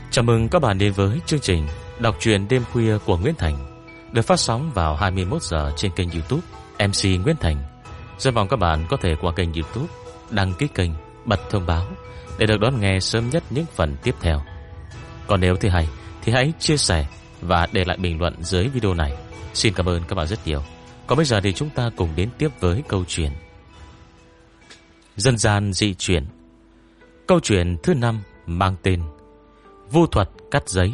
Chào mừng các bạn đến với chương trình Đọc truyện đêm khuya của Nguyễn Thành, được phát sóng vào 21 giờ trên kênh YouTube MC Nguyễn Thành. Rất mong các bạn có thể qua kênh YouTube đăng ký kênh, bật thông báo để được đón nghe sớm nhất những phần tiếp theo. Còn nếu thấy hay thì hãy chia sẻ và để lại bình luận dưới video này. Xin cảm ơn các bạn rất nhiều. Còn bây giờ thì chúng ta cùng đến tiếp với câu chuyện Dân gian dị truyền. Câu chuyện thứ 5 mang tên Vu thuật cắt giấy.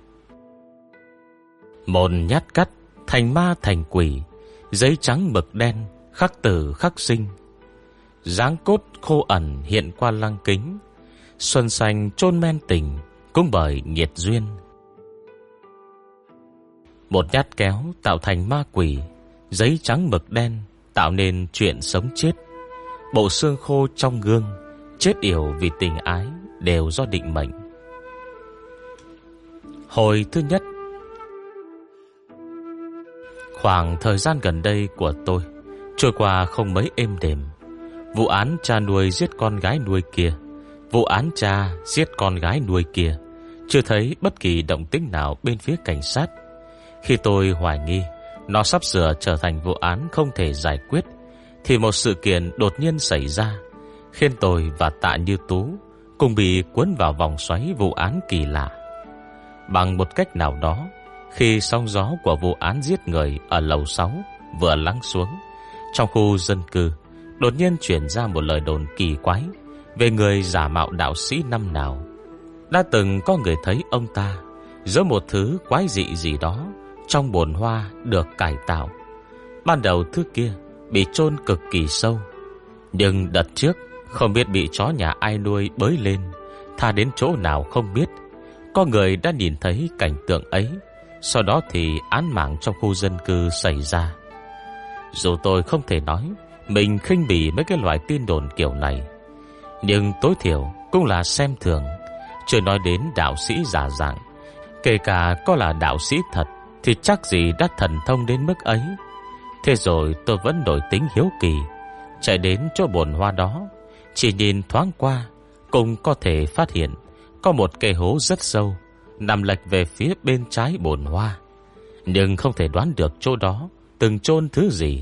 Một nhát cắt thành ma thành quỷ, giấy trắng mực đen khắc tử khắc sinh. Dáng cốt khô ẩn hiện qua lăng kính, xuân xanh chôn men tình cũng bởi nghiệt duyên. Một nhát kéo tạo thành ma quỷ, giấy trắng mực đen tạo nên chuyện sống chết. Bộ xương khô trong gương, chết yểu vì tình ái đều do định mệnh. Hồi thứ nhất. Khoảng thời gian gần đây của tôi trôi qua không mấy êm đềm. Vụ án cha nuôi giết con gái nuôi kia, vụ án cha giết con gái nuôi kia, chưa thấy bất kỳ động tĩnh nào bên phía cảnh sát. Khi tôi hoài nghi nó sắp sửa trở thành vụ án không thể giải quyết, thì một sự kiện đột nhiên xảy ra, khiến tôi và Tạ Như Tú cùng bị cuốn vào vòng xoáy vụ án kỳ lạ. Bằng một cách nào đó, khi sóng gió của vụ án giết người ở lầu 6 vừa lắng xuống, trong khu dân cư đột nhiên truyền ra một lời đồn kỳ quái về người giả mạo đạo sĩ năm nào. Đã từng có người thấy ông ta giấu một thứ quái dị gì đó trong bồn hoa được cải tạo. Ban đầu thứ kia bị chôn cực kỳ sâu, nhưng đợt trước không biết bị chó nhà ai nuôi bới lên, tha đến chỗ nào không biết. Có người đã nhìn thấy cảnh tượng ấy. Sau đó thì án mạng trong khu dân cư xảy ra. Dù tôi không thể nói mình khinh bỉ mấy cái loại tin đồn kiểu này, nhưng tối thiểu cũng là xem thường. Chưa nói đến đạo sĩ giả dạng, kể cả có là đạo sĩ thật thì chắc gì đã thần thông đến mức ấy. Thế rồi tôi vẫn đổi tính hiếu kỳ, chạy đến chỗ bồn hoa đó. Chỉ nhìn thoáng qua cũng có thể phát hiện có một cây hố rất sâu nằm lệch về phía bên trái bồn hoa, nhưng không thể đoán được chỗ đó từng chôn thứ gì.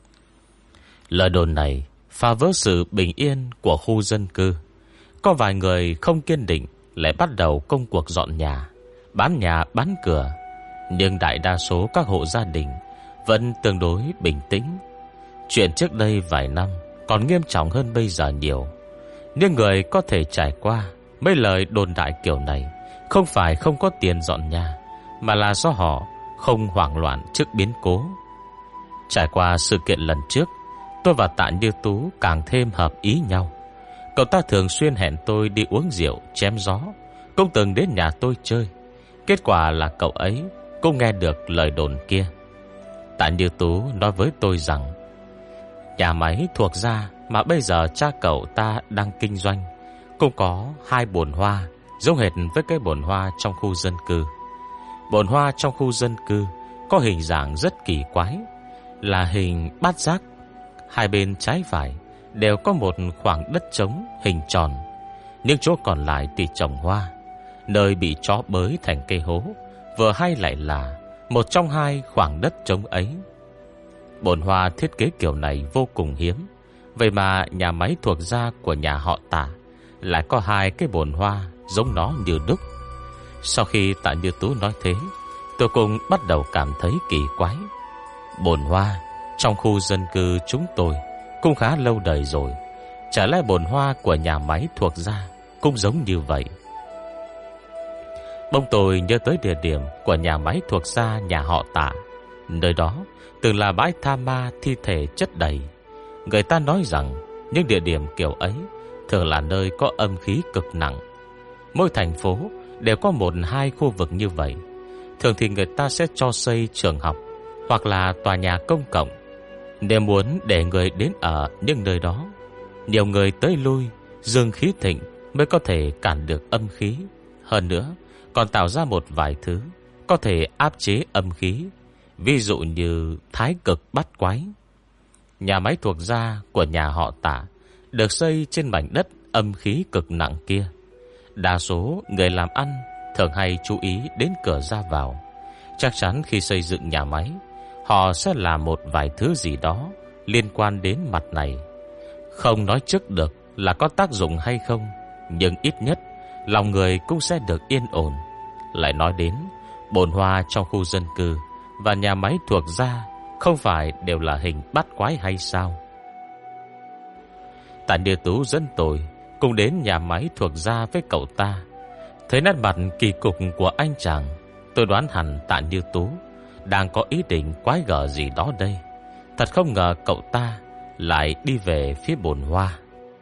Lời đồn này phá vỡ sự bình yên của khu dân cư. Có vài người không kiên định lại bắt đầu công cuộc dọn nhà bán cửa, nhưng đại đa số các hộ gia đình vẫn tương đối bình tĩnh. Chuyện trước đây vài năm còn nghiêm trọng hơn bây giờ nhiều. Nhưng người có thể trải qua mấy lời đồn đại kiểu này không phải không có tiền dọn nhà, mà là do họ không hoảng loạn trước biến cố. Trải qua sự kiện lần trước, tôi và Tạ Như Tú càng thêm hợp ý nhau. Cậu ta thường xuyên hẹn tôi đi uống rượu chém gió, cũng từng đến nhà tôi chơi. Kết quả là cậu ấy cũng nghe được lời đồn kia. Tạ Như Tú nói với tôi rằng nhà máy thuộc gia mà bây giờ cha cậu ta đang kinh doanh cũng có 2 bồn hoa giống hệt với cái bồn hoa trong khu dân cư. Bồn hoa trong khu dân cư có hình dạng rất kỳ quái, là hình bát giác. Hai bên trái phải đều có một khoảng đất trống hình tròn, những chỗ còn lại thì trồng hoa. Nơi bị chó bới thành cây hố vừa hay lại là một trong 2 khoảng đất trống ấy. Bồn hoa thiết kế kiểu này vô cùng hiếm, vậy mà nhà máy thuộc gia của nhà họ Tạ lại có 2 cái bồn hoa giống nó như đúc. Sau khi Tạ Như Tú nói thế, tôi cũng bắt đầu cảm thấy kỳ quái. Bồn hoa trong khu dân cư chúng tôi cũng khá lâu đời rồi, chả lẽ bồn hoa của nhà máy thuộc gia cũng giống như vậy? Bỗng tôi nhớ tới địa điểm của nhà máy thuộc gia nhà họ Tạ. Nơi đó từng là bãi tha ma thi thể chất đầy. Người ta nói rằng những địa điểm kiểu ấy thường là nơi có âm khí cực nặng. Mỗi thành phố đều có 1-2 khu vực như vậy. Thường thì người ta sẽ cho xây trường học hoặc là tòa nhà công cộng. Nếu muốn để người đến ở những nơi đó, nhiều người tới lui, dương khí thịnh mới có thể cản được âm khí. Hơn nữa còn tạo ra một vài thứ có thể áp chế âm khí, ví dụ như thái cực bát quái. Nhà máy thuộc gia của nhà họ Tạ được xây trên mảnh đất âm khí cực nặng kia. Đa số người làm ăn thường hay chú ý đến cửa ra vào. Chắc chắn khi xây dựng nhà máy, họ sẽ làm một vài thứ gì đó liên quan đến mặt này. Không nói trước được là có tác dụng hay không, nhưng ít nhất lòng người cũng sẽ được yên ổn. Lại nói đến bồn hoa trong khu dân cư và nhà máy thuộc gia không phải đều là hình bát quái hay sao? Tạ Như Tú dẫn tôi cùng đến nhà máy thuộc gia với cậu ta. Thấy nét mặt kỳ cục của anh chàng, tôi đoán hẳn Tạ Như Tú đang có ý định quái gở gì đó đây. Thật không ngờ cậu ta lại đi về phía bồn hoa.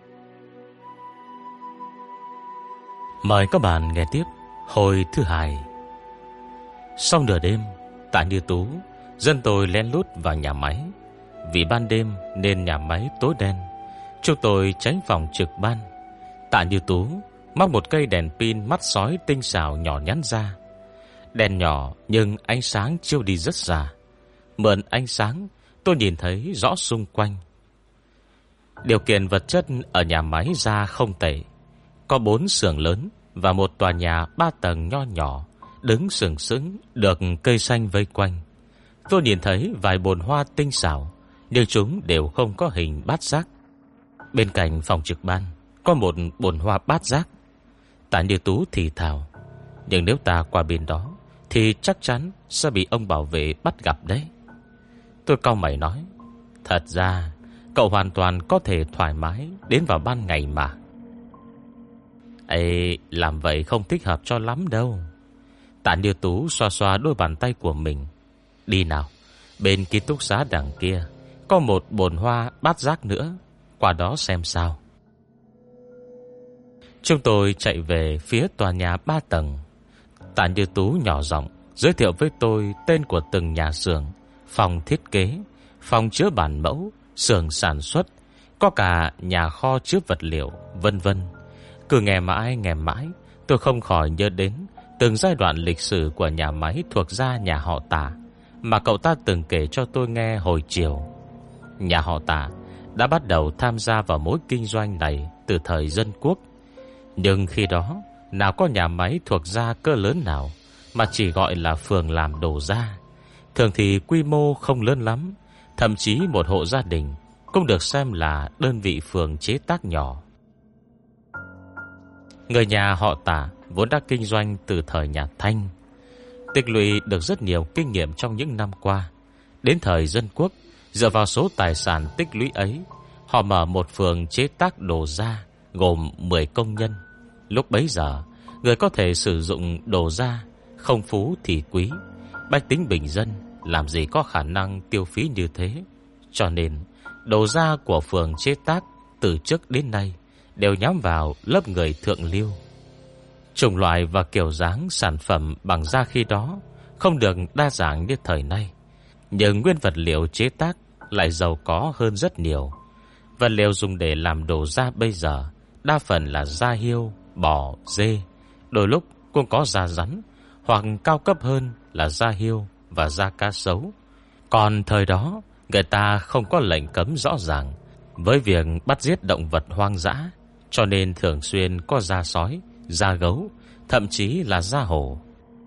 Mời các bạn nghe tiếp hồi thứ 2. Sau nửa đêm, Tạ Như Tú dẫn tôi lén lút vào nhà máy. Vì ban đêm nên nhà máy tối đen, chúng tôi tránh phòng trực ban. Tạ Như Tú móc một cây đèn pin mắt sói tinh xảo nhỏ nhắn ra. Đèn nhỏ nhưng ánh sáng chiếu đi rất xa. Mượn ánh sáng, tôi nhìn thấy rõ xung quanh. Điều kiện vật chất ở nhà máy ra không tệ. Có 4 xưởng lớn và một tòa nhà 3 tầng nho nhỏ đứng sừng sững, được cây xanh vây quanh. Tôi nhìn thấy vài bồn hoa tinh xảo, nhưng chúng đều không có hình bát giác. Bên cạnh phòng trực ban có một bồn hoa bát giác. Tạ Như Tú thì thào: nhưng nếu ta qua bên đó thì chắc chắn sẽ bị ông bảo vệ bắt gặp đấy. Tôi cau mày nói: thật ra cậu hoàn toàn có thể thoải mái đến vào ban ngày mà. Ê, làm vậy không thích hợp cho lắm đâu. Tạ Như Tú xoa xoa đôi bàn tay của mình. Đi nào, bên ký túc xá đằng kia có một bồn hoa bát giác nữa, qua đó xem sao. Chúng tôi chạy về phía tòa nhà 3 tầng. Tạ Như Tú nhỏ giọng giới thiệu với tôi tên của từng nhà xưởng, phòng thiết kế, phòng chứa bản mẫu, xưởng sản xuất, có cả nhà kho chứa vật liệu, vân vân. Cứ nghe mãi, tôi không khỏi nhớ đến từng giai đoạn lịch sử của nhà máy thuộc gia nhà họ Tạ mà cậu ta từng kể cho tôi nghe hồi chiều. Nhà họ Tạ đã bắt đầu tham gia vào mối kinh doanh này từ thời dân quốc. Nhưng khi đó nào có nhà máy thuộc gia cỡ lớn nào, mà chỉ gọi là phường làm đồ gia. Thường thì quy mô không lớn lắm, thậm chí một hộ gia đình cũng được xem là đơn vị phường chế tác nhỏ. Người nhà họ Tạ vốn đã kinh doanh từ thời nhà Thanh, tích lũy được rất nhiều kinh nghiệm trong những năm qua. Đến thời dân quốc, dựa vào số tài sản tích lũy ấy, họ mở một phường chế tác đồ gia gồm 10 công nhân. Lúc bấy giờ, người có thể sử dụng đồ gia không phú thì quý. Bách tính bình dân làm gì có khả năng tiêu phí như thế. Cho nên đồ gia của phường chế tác từ trước đến nay đều nhắm vào lớp người thượng lưu. Chủng loại và kiểu dáng sản phẩm bằng da khi đó không được đa dạng như thời nay, nhưng nguyên vật liệu chế tác lại giàu có hơn rất nhiều. Vật liệu dùng để làm đồ da bây giờ đa phần là da hươu, bò, dê, đôi lúc cũng có da rắn, hoặc cao cấp hơn là da hươu và da cá sấu. Còn thời đó, người ta không có lệnh cấm rõ ràng với việc bắt giết động vật hoang dã, cho nên thường xuyên có da sói, da gấu, thậm chí là da hổ.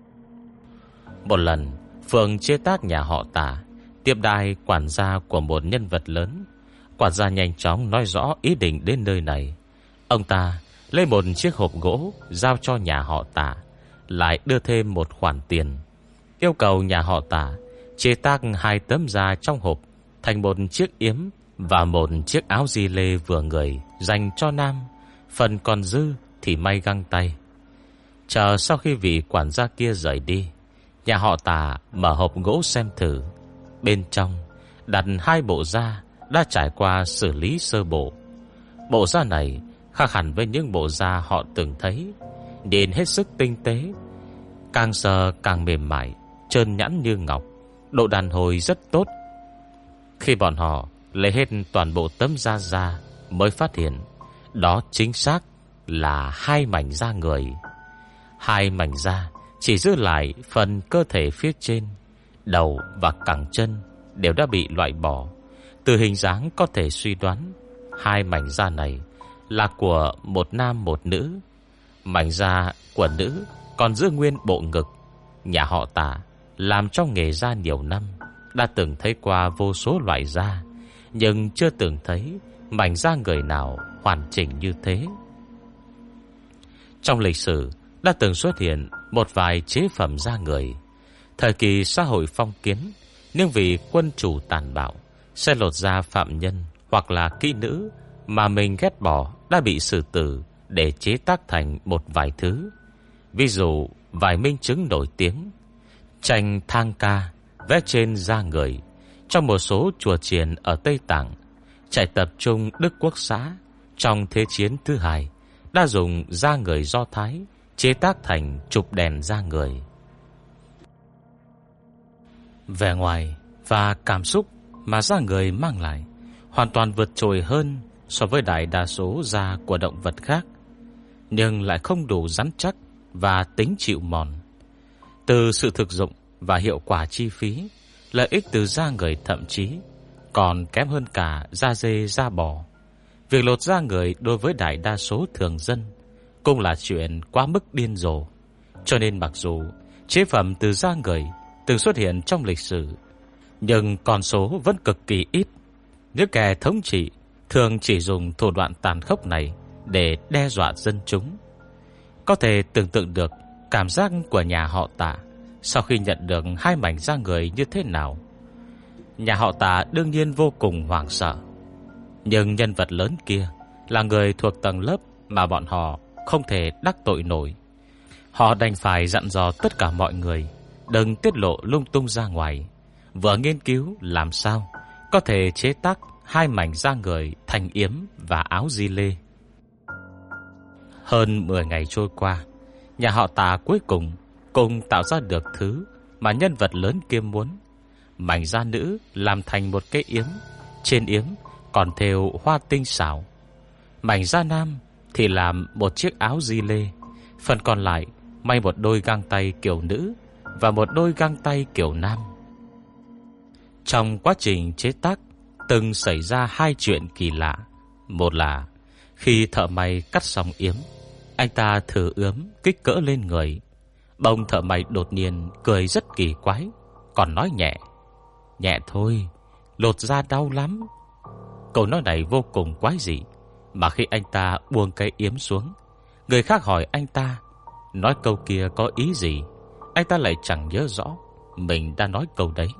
Một lần, phường chế tác nhà họ Tạ tiếp đãi quản gia của một nhân vật lớn. Quản gia nhanh chóng nói rõ ý định đến nơi này. Ông ta lấy một chiếc hộp gỗ giao cho nhà họ Tạ, lại đưa thêm một khoản tiền, yêu cầu nhà họ Tạ chế tác 2 tấm da trong hộp thành một chiếc yếm và một chiếc áo di lê vừa người dành cho nam. Phần còn dư thì may găng tay. Chờ sau khi vị quản gia kia rời đi, nhà họ Tạ mở hộp gỗ xem thử. Bên trong đặt 2 bộ da đã trải qua xử lý sơ bộ. Bộ da này khác hẳn với những bộ da họ từng thấy, nhìn hết sức tinh tế, càng sờ càng mềm mại, trơn nhẵn như ngọc, độ đàn hồi rất tốt. Khi bọn họ lấy hết toàn bộ tấm da ra, mới phát hiện đó chính xác là 2 mảnh da người. 2 mảnh da chỉ giữ lại phần cơ thể phía trên, đầu và cẳng chân đều đã bị loại bỏ. Từ hình dáng có thể suy đoán 2 mảnh da này là của một nam một nữ. Mảnh da của nữ còn giữ nguyên bộ ngực. Nhà họ Tạ làm trong nghề da nhiều năm, đã từng thấy qua vô số loại da, nhưng chưa từng thấy mảnh da người nào hoàn chỉnh như thế. Trong lịch sử đã từng xuất hiện một vài chế phẩm da người. Thời kỳ xã hội phong kiến, nhưng vì quân chủ tàn bạo, sẽ lột da phạm nhân hoặc là kỹ nữ mà mình ghét bỏ đã bị xử tử để chế tác thành một vài thứ. Ví dụ vài minh chứng nổi tiếng: tranh thang ca vẽ trên da người trong một số chùa chiền ở Tây Tạng, trại tập trung Đức Quốc xã trong Thế chiến thứ hai đã dùng da người Do Thái chế tác thành trục đèn da người. Vẻ ngoài và cảm xúc mà da người mang lại hoàn toàn vượt trội hơn so với đại đa số da của động vật khác, nhưng lại không đủ rắn chắc và tính chịu mòn. Từ sự thực dụng và hiệu quả chi phí, lợi ích từ da người thậm chí còn kém hơn cả da dê, da bò. Việc lột da người đối với đại đa số thường dân cũng là chuyện quá mức điên rồ. Cho nên mặc dù chế phẩm từ da người từng xuất hiện trong lịch sử, nhưng con số vẫn cực kỳ ít. Những kẻ thống trị thường chỉ dùng thủ đoạn tàn khốc này để đe dọa dân chúng. Có thể tưởng tượng được cảm giác của nhà họ Tạ sau khi nhận được hai mảnh da người như thế nào. Nhà họ Tạ đương nhiên vô cùng hoảng sợ, nhưng nhân vật lớn kia là người thuộc tầng lớp mà bọn họ không thể đắc tội nổi. Họ đành phải dặn dò tất cả mọi người đừng tiết lộ lung tung ra ngoài, vừa nghiên cứu làm sao có thể chế tác hai mảnh da người thành yếm và áo di lê. Hơn 10 ngày trôi qua, nhà họ Tạ cuối cùng tạo ra được thứ mà nhân vật lớn kia muốn. Mảnh da nữ làm thành một cái yếm, trên yếm còn thêu hoa tinh xảo. Mảnh da nam thì làm một chiếc áo di lê, phần còn lại may một đôi găng tay kiểu nữ và một đôi găng tay kiểu nam. Trong quá trình chế tác từng xảy ra hai chuyện kỳ lạ. Một là khi thợ may cắt xong yếm, anh ta thử ướm kích cỡ lên người. Bông thợ may đột nhiên cười rất kỳ quái, còn nói nhẹ: "Nhẹ thôi, lột da đau lắm." Câu nói này vô cùng quái dị, mà khi anh ta buông cái yếm xuống, người khác hỏi anh ta nói câu kia có ý gì, anh ta lại chẳng nhớ rõ mình đã nói câu đấy.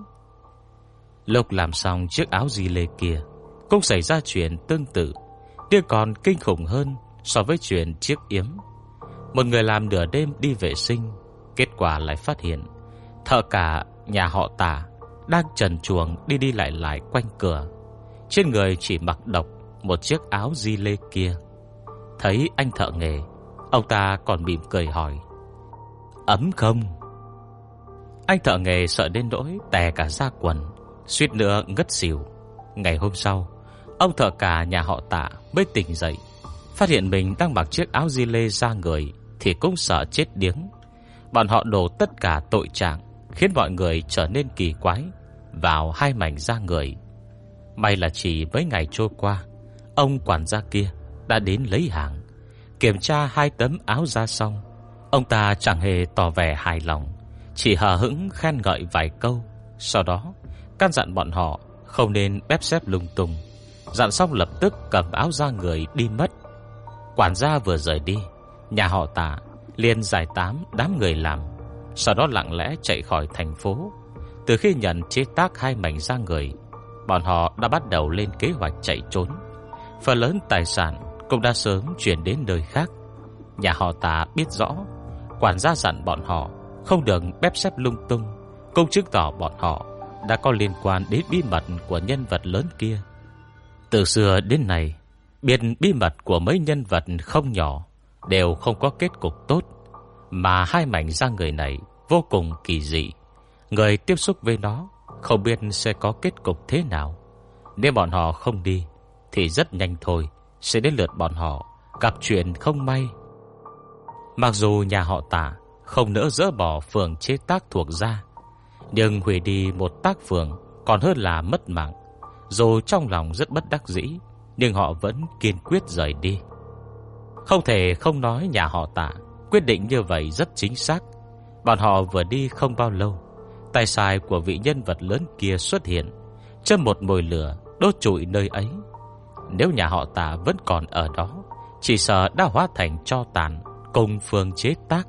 Lúc làm xong chiếc áo di lê kia, cũng xảy ra chuyện tương tự, nhưng còn kinh khủng hơn so với chuyện chiếc yếm. Một người làm nửa đêm đi vệ sinh, kết quả lại phát hiện thợ cả nhà họ Tạ đang trần truồng đi đi lại lại quanh cửa, trên người chỉ mặc độc một chiếc áo di lê kia. Thấy anh thợ nghề, ông ta còn mỉm cười hỏi: "Ấm không?" Anh thợ nghề sợ đến nỗi tè cả da quần, suýt nữa ngất xỉu. Ngày hôm sau, ông thợ cả nhà họ Tạ mới tỉnh dậy, phát hiện mình đang mặc chiếc áo di lê da người thì cũng sợ chết điếng. Bọn họ đổ tất cả tội trạng khiến mọi người trở nên kỳ quái vào hai mảnh da người. May là chỉ mấy ngày trôi qua, ông quản gia kia đã đến lấy hàng. Kiểm tra hai tấm áo da xong, ông ta chẳng hề tỏ vẻ hài lòng, chỉ hờ hững khen ngợi vài câu. Sau đó căn dặn bọn họ không nên bếp xếp lung tung. Dặn xong lập tức cầm áo da người đi mất. Quản gia vừa rời đi, nhà họ Tạ liền giải tán đám người làm, sau đó lặng lẽ chạy khỏi thành phố. Từ khi nhận chế tác hai mảnh da người, bọn họ đã bắt đầu lên kế hoạch chạy trốn. Phần lớn tài sản cũng đã sớm chuyển đến nơi khác. Nhà họ Tạ biết rõ quản gia dặn bọn họ không được bếp xếp lung tung, cũng chứng tỏ bọn họ đã có liên quan đến bí mật của nhân vật lớn kia. Từ xưa đến nay, biết bí mật của mấy nhân vật không nhỏ đều không có kết cục tốt, mà hai mảnh da người này vô cùng kỳ dị. Người tiếp xúc với nó không biết sẽ có kết cục thế nào. Nếu bọn họ không đi thì rất nhanh thôi sẽ đến lượt bọn họ gặp chuyện không may. Mặc dù nhà họ Tạ không nỡ dỡ bỏ phường chế tác thuộc da, nhưng hủy đi một tác phường còn hơn là mất mạng. Dù trong lòng rất bất đắc dĩ, nhưng họ vẫn kiên quyết rời đi. Không thể không nói nhà họ Tạ Quyết định như vậy rất chính xác. Bọn họ vừa đi không bao lâu, tay sai của vị nhân vật lớn kia xuất hiện, châm một mồi lửa đốt trụi nơi ấy. Nếu nhà họ Tạ vẫn còn ở đó, chỉ sợ đã hóa thành tro tàn, cùng phương chế tác.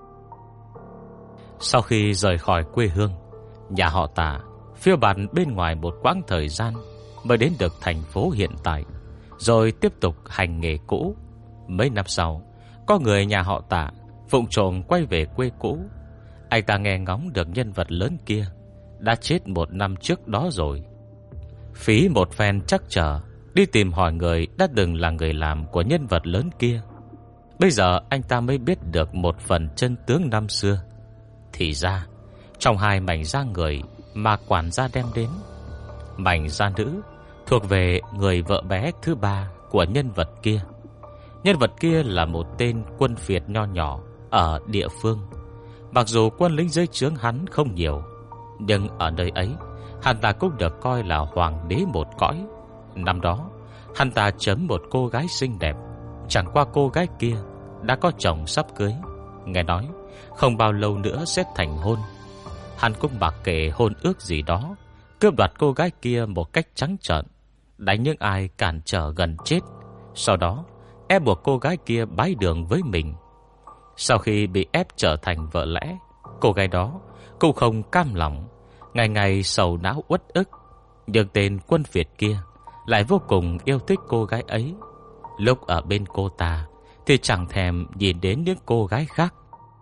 Sau khi rời khỏi quê hương, nhà họ Tạ phiêu bạt bên ngoài một quãng thời gian mới đến được thành phố hiện tại, rồi tiếp tục hành nghề cũ. Mấy năm sau, có người nhà họ Tạ vụng trộm quay về quê cũ. Anh ta nghe ngóng được nhân vật lớn kia đã chết 1 năm trước đó rồi. Phí một phen trắc trở đi tìm hỏi người đã từng là người làm của nhân vật lớn kia. Bây giờ anh ta mới biết được một phần chân tướng năm xưa. Thì ra, trong 2 mảnh da người mà quản gia đem đến, mảnh da nữ thuộc về người vợ bé thứ 3 của nhân vật kia. Nhân vật kia là một tên quân phiệt nho nhỏ ở địa phương. Mặc dù quân lính dưới trướng hắn không nhiều, nhưng ở nơi ấy hắn ta cũng được coi là hoàng đế một cõi. Năm đó hắn ta chấm một cô gái xinh đẹp. Chẳng qua cô gái kia đã có chồng sắp cưới, nghe nói không bao lâu nữa sẽ thành hôn. Hắn cũng mặc kệ hôn ước gì đó, cướp đoạt cô gái kia một cách trắng trợn, đánh những ai cản trở gần chết. Sau đó ép buộc cô gái kia bái đường với mình. Sau khi bị ép trở thành vợ lẽ, cô gái đó cũng không cam lòng, ngày ngày sầu não uất ức. Nhưng tên quân Việt kia lại vô cùng yêu thích cô gái ấy. Lúc ở bên cô ta thì chẳng thèm nhìn đến những cô gái khác.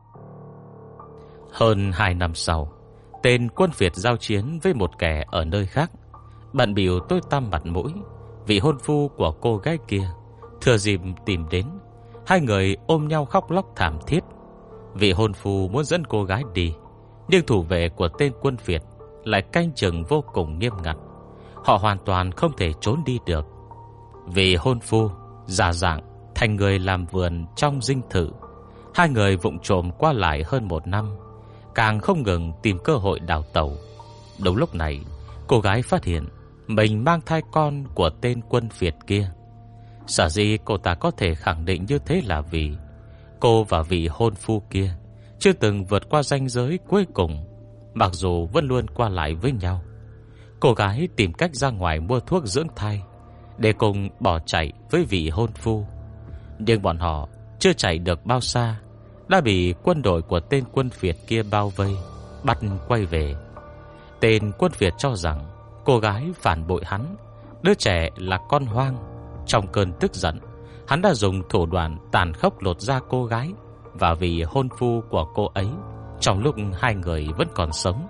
Hơn 2 năm sau, tên quân Việt giao chiến với một kẻ ở nơi khác, bận bịu tối tăm mặt mũi. Vị hôn phu của cô gái kia thừa dịp tìm đến, 2 người ôm nhau khóc lóc thảm thiết. Vị hôn phu muốn dẫn cô gái đi, nhưng thủ vệ của tên quân Việt lại canh chừng vô cùng nghiêm ngặt. Họ hoàn toàn không thể trốn đi được. Vị hôn phu giả dạng thành người làm vườn trong dinh thự. 2 người vụng trộm qua lại hơn 1 năm, càng không ngừng tìm cơ hội đào tẩu. Đúng lúc này, cô gái phát hiện mình mang thai con của tên quân Việt kia. Sở dĩ cô ta có thể khẳng định như thế là vì cô và vị hôn phu kia chưa từng vượt qua ranh giới cuối cùng, mặc dù vẫn luôn qua lại với nhau. Cô gái tìm cách ra ngoài mua thuốc dưỡng thai để cùng bỏ chạy với vị hôn phu. Nhưng bọn họ chưa chạy được bao xa đã bị quân đội của tên quân Việt kia bao vây, bắt quay về. Tên quân Việt cho rằng cô gái phản bội hắn, đứa trẻ là con hoang. Trong cơn tức giận, hắn đã dùng thủ đoạn tàn khốc lột da cô gái và vị hôn phu của cô ấy trong lúc 2 người vẫn còn sống.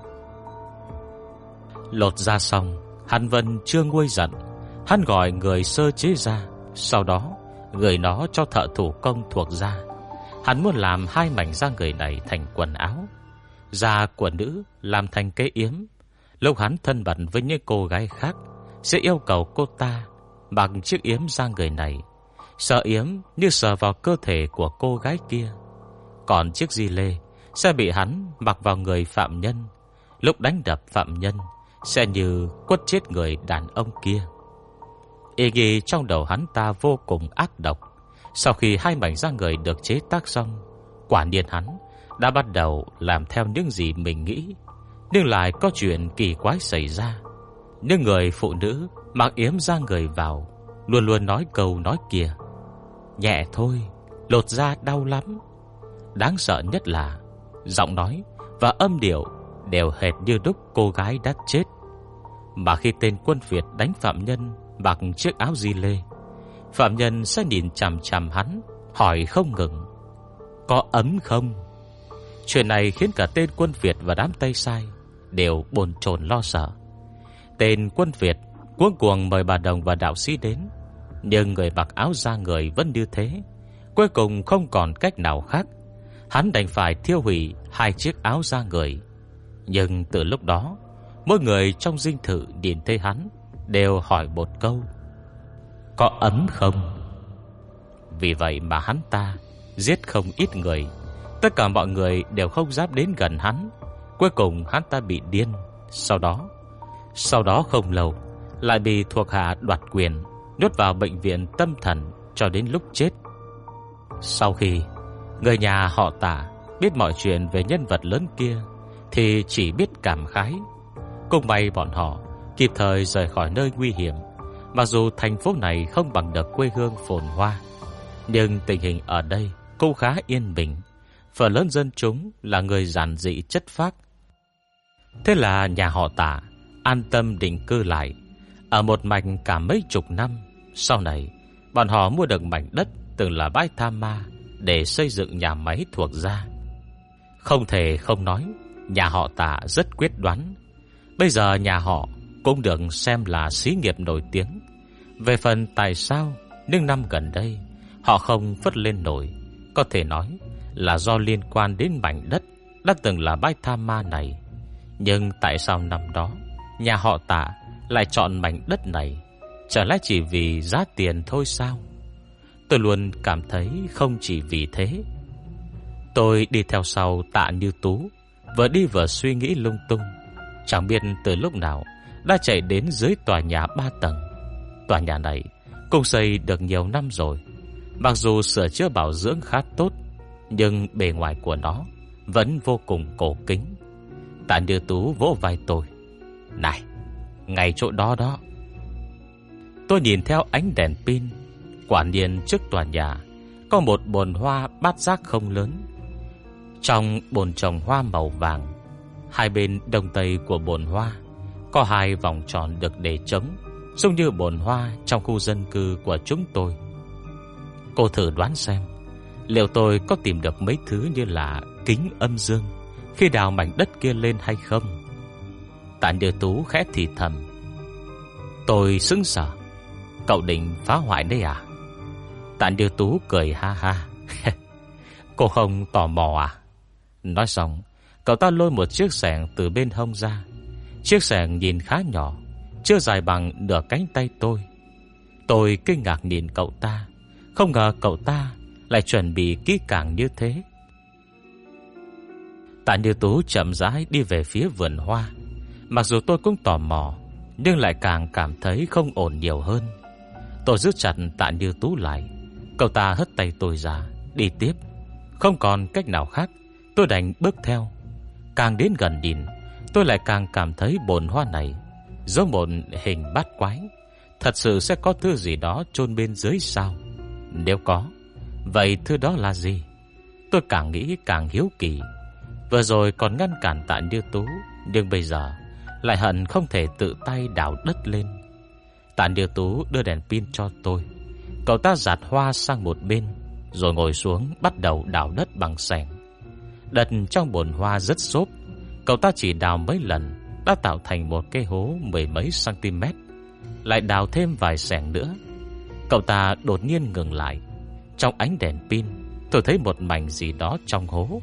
Lột da xong, hắn vẫn chưa nguôi giận. Hắn gọi người sơ chế da, sau đó gửi nó cho thợ thủ công thuộc da. Hắn muốn làm 2 mảnh da người này thành quần áo, da của nữ làm thành cái yếm. Lúc hắn thân mật với những cô gái khác, sẽ yêu cầu cô ta mặc chiếc yếm da người này, sờ yếm như sờ vào cơ thể của cô gái kia. Còn chiếc di lê sẽ bị hắn mặc vào người phạm nhân. Lúc đánh đập phạm nhân sẽ như quất chết người đàn ông kia. Ý nghĩ trong đầu hắn ta vô cùng ác độc. Sau khi 2 mảnh da người được chế tác xong, quả nhiên hắn đã bắt đầu làm theo những gì mình nghĩ. Nhưng lại có chuyện kỳ quái xảy ra. Những người phụ nữ mặc yếm da người vào luôn luôn nói câu nói kia: nhẹ thôi, lột da đau lắm. Đáng sợ nhất là giọng nói và âm điệu đều hệt như lúc cô gái đã chết. Mà khi tên quân Việt đánh phạm nhân mặc chiếc áo di lê, phạm nhân sẽ nhìn chằm chằm hắn, hỏi không ngừng: có ấm không? Chuyện này khiến cả tên quân Việt và đám Tây Sai đều bồn chồn lo sợ. Tên quân Việt cuống cuồng mời bà đồng và đạo sĩ đến, nhưng người mặc áo da người vẫn như thế. Cuối cùng không còn cách nào khác, hắn đành phải thiêu hủy 2 chiếc áo da người. Nhưng từ lúc đó, mỗi người trong dinh thự nhìn thấy hắn đều hỏi một câu: có ấm không? Vì vậy mà hắn ta giết không ít người. Tất cả mọi người đều không dám đến gần hắn. Cuối cùng hắn ta bị điên. Sau đó không lâu lại bị thuộc hạ đoạt quyền, nhốt vào bệnh viện tâm thần cho đến lúc chết. Sau khi Người nhà họ Tạ biết mọi chuyện về nhân vật lớn kia thì chỉ biết cảm khái. Cũng may bọn họ kịp thời rời khỏi nơi nguy hiểm. Mặc dù thành phố này không bằng được quê hương phồn hoa, nhưng tình hình ở đây cũng khá yên bình. Phần lớn dân chúng là người giản dị chất phác. Thế là nhà họ Tạ an tâm định cư lại ở một mạch cả mấy chục năm. Sau này bọn họ mua được mảnh đất từng là bãi tha ma để xây dựng nhà máy thuộc gia. Không thể không nói, nhà họ Tạ rất quyết đoán. Bây giờ nhà họ cũng được xem là xí nghiệp nổi tiếng. Về phần tại sao những năm gần đây họ không phất lên nổi, có thể nói là do liên quan đến mảnh đất đã từng là bãi tha ma này. Nhưng tại sao năm đó nhà họ Tạ lại chọn mảnh đất này? Chả lẽ chỉ vì giá tiền thôi sao? Tôi luôn cảm thấy không chỉ vì thế. Tôi đi theo sau Tạ Như Tú, vừa đi vừa suy nghĩ lung tung. Chẳng biết từ lúc nào đã chạy đến dưới tòa nhà 3 tầng. Tòa nhà này cũng xây được nhiều năm rồi. Mặc dù sửa chữa bảo dưỡng khá tốt, nhưng bề ngoài của nó vẫn vô cùng cổ kính. Tạ Như Tú vỗ vai tôi. Này, ngay chỗ đó đó. Tôi nhìn theo ánh đèn pin. Quả nhiên trước tòa nhà có một bồn hoa bát giác không lớn. Trong bồn trồng hoa màu vàng, hai bên đông tây của bồn hoa có hai vòng tròn được để trống, giống như bồn hoa trong khu dân cư của chúng tôi. Cô thử đoán xem liệu tôi có tìm được mấy thứ như là kính âm dương khi đào mảnh đất kia lên hay không? Tạ Như Tú khẽ thì thầm. Tôi sững sờ. Cậu định phá hoại đấy à? Tạ Như Tú cười ha ha. Cô không tò mò à? Nói xong, cậu ta lôi một chiếc xẻng từ bên hông ra. Chiếc xẻng nhìn khá nhỏ, chưa dài bằng nửa cánh tay tôi. Tôi kinh ngạc nhìn cậu ta. Không ngờ cậu ta lại chuẩn bị kỹ càng như thế. Tạ Như Tú chậm rãi đi về phía vườn hoa. Mặc dù tôi cũng tò mò, nhưng lại càng cảm thấy không ổn nhiều hơn. Tôi giữ chặt Tạ Như Tú lại. Cậu ta hất tay tôi ra, đi tiếp. Không còn cách nào khác, tôi đành bước theo. Càng đến gần nhìn, tôi lại càng cảm thấy bồn hoa này giống một hình bát quái. Thật sự sẽ có thứ gì đó chôn bên dưới sao? Nếu có, vậy thứ đó là gì? Tôi càng nghĩ càng hiếu kỳ. Vừa rồi còn ngăn cản Tạ Như Tú, nhưng bây giờ lại hận không thể tự tay đào đất lên. Tạ Như Tú đưa đèn pin cho tôi. Cậu ta giạt hoa sang một bên, rồi ngồi xuống bắt đầu đào đất bằng xẻng. Đất trong bồn hoa rất xốp. Cậu ta chỉ đào mấy lần đã tạo thành một cái hố mười mấy cm. Lại đào thêm vài xẻng nữa. Cậu ta đột nhiên ngừng lại. Trong ánh đèn pin, tôi thấy một mảnh gì đó trong hố.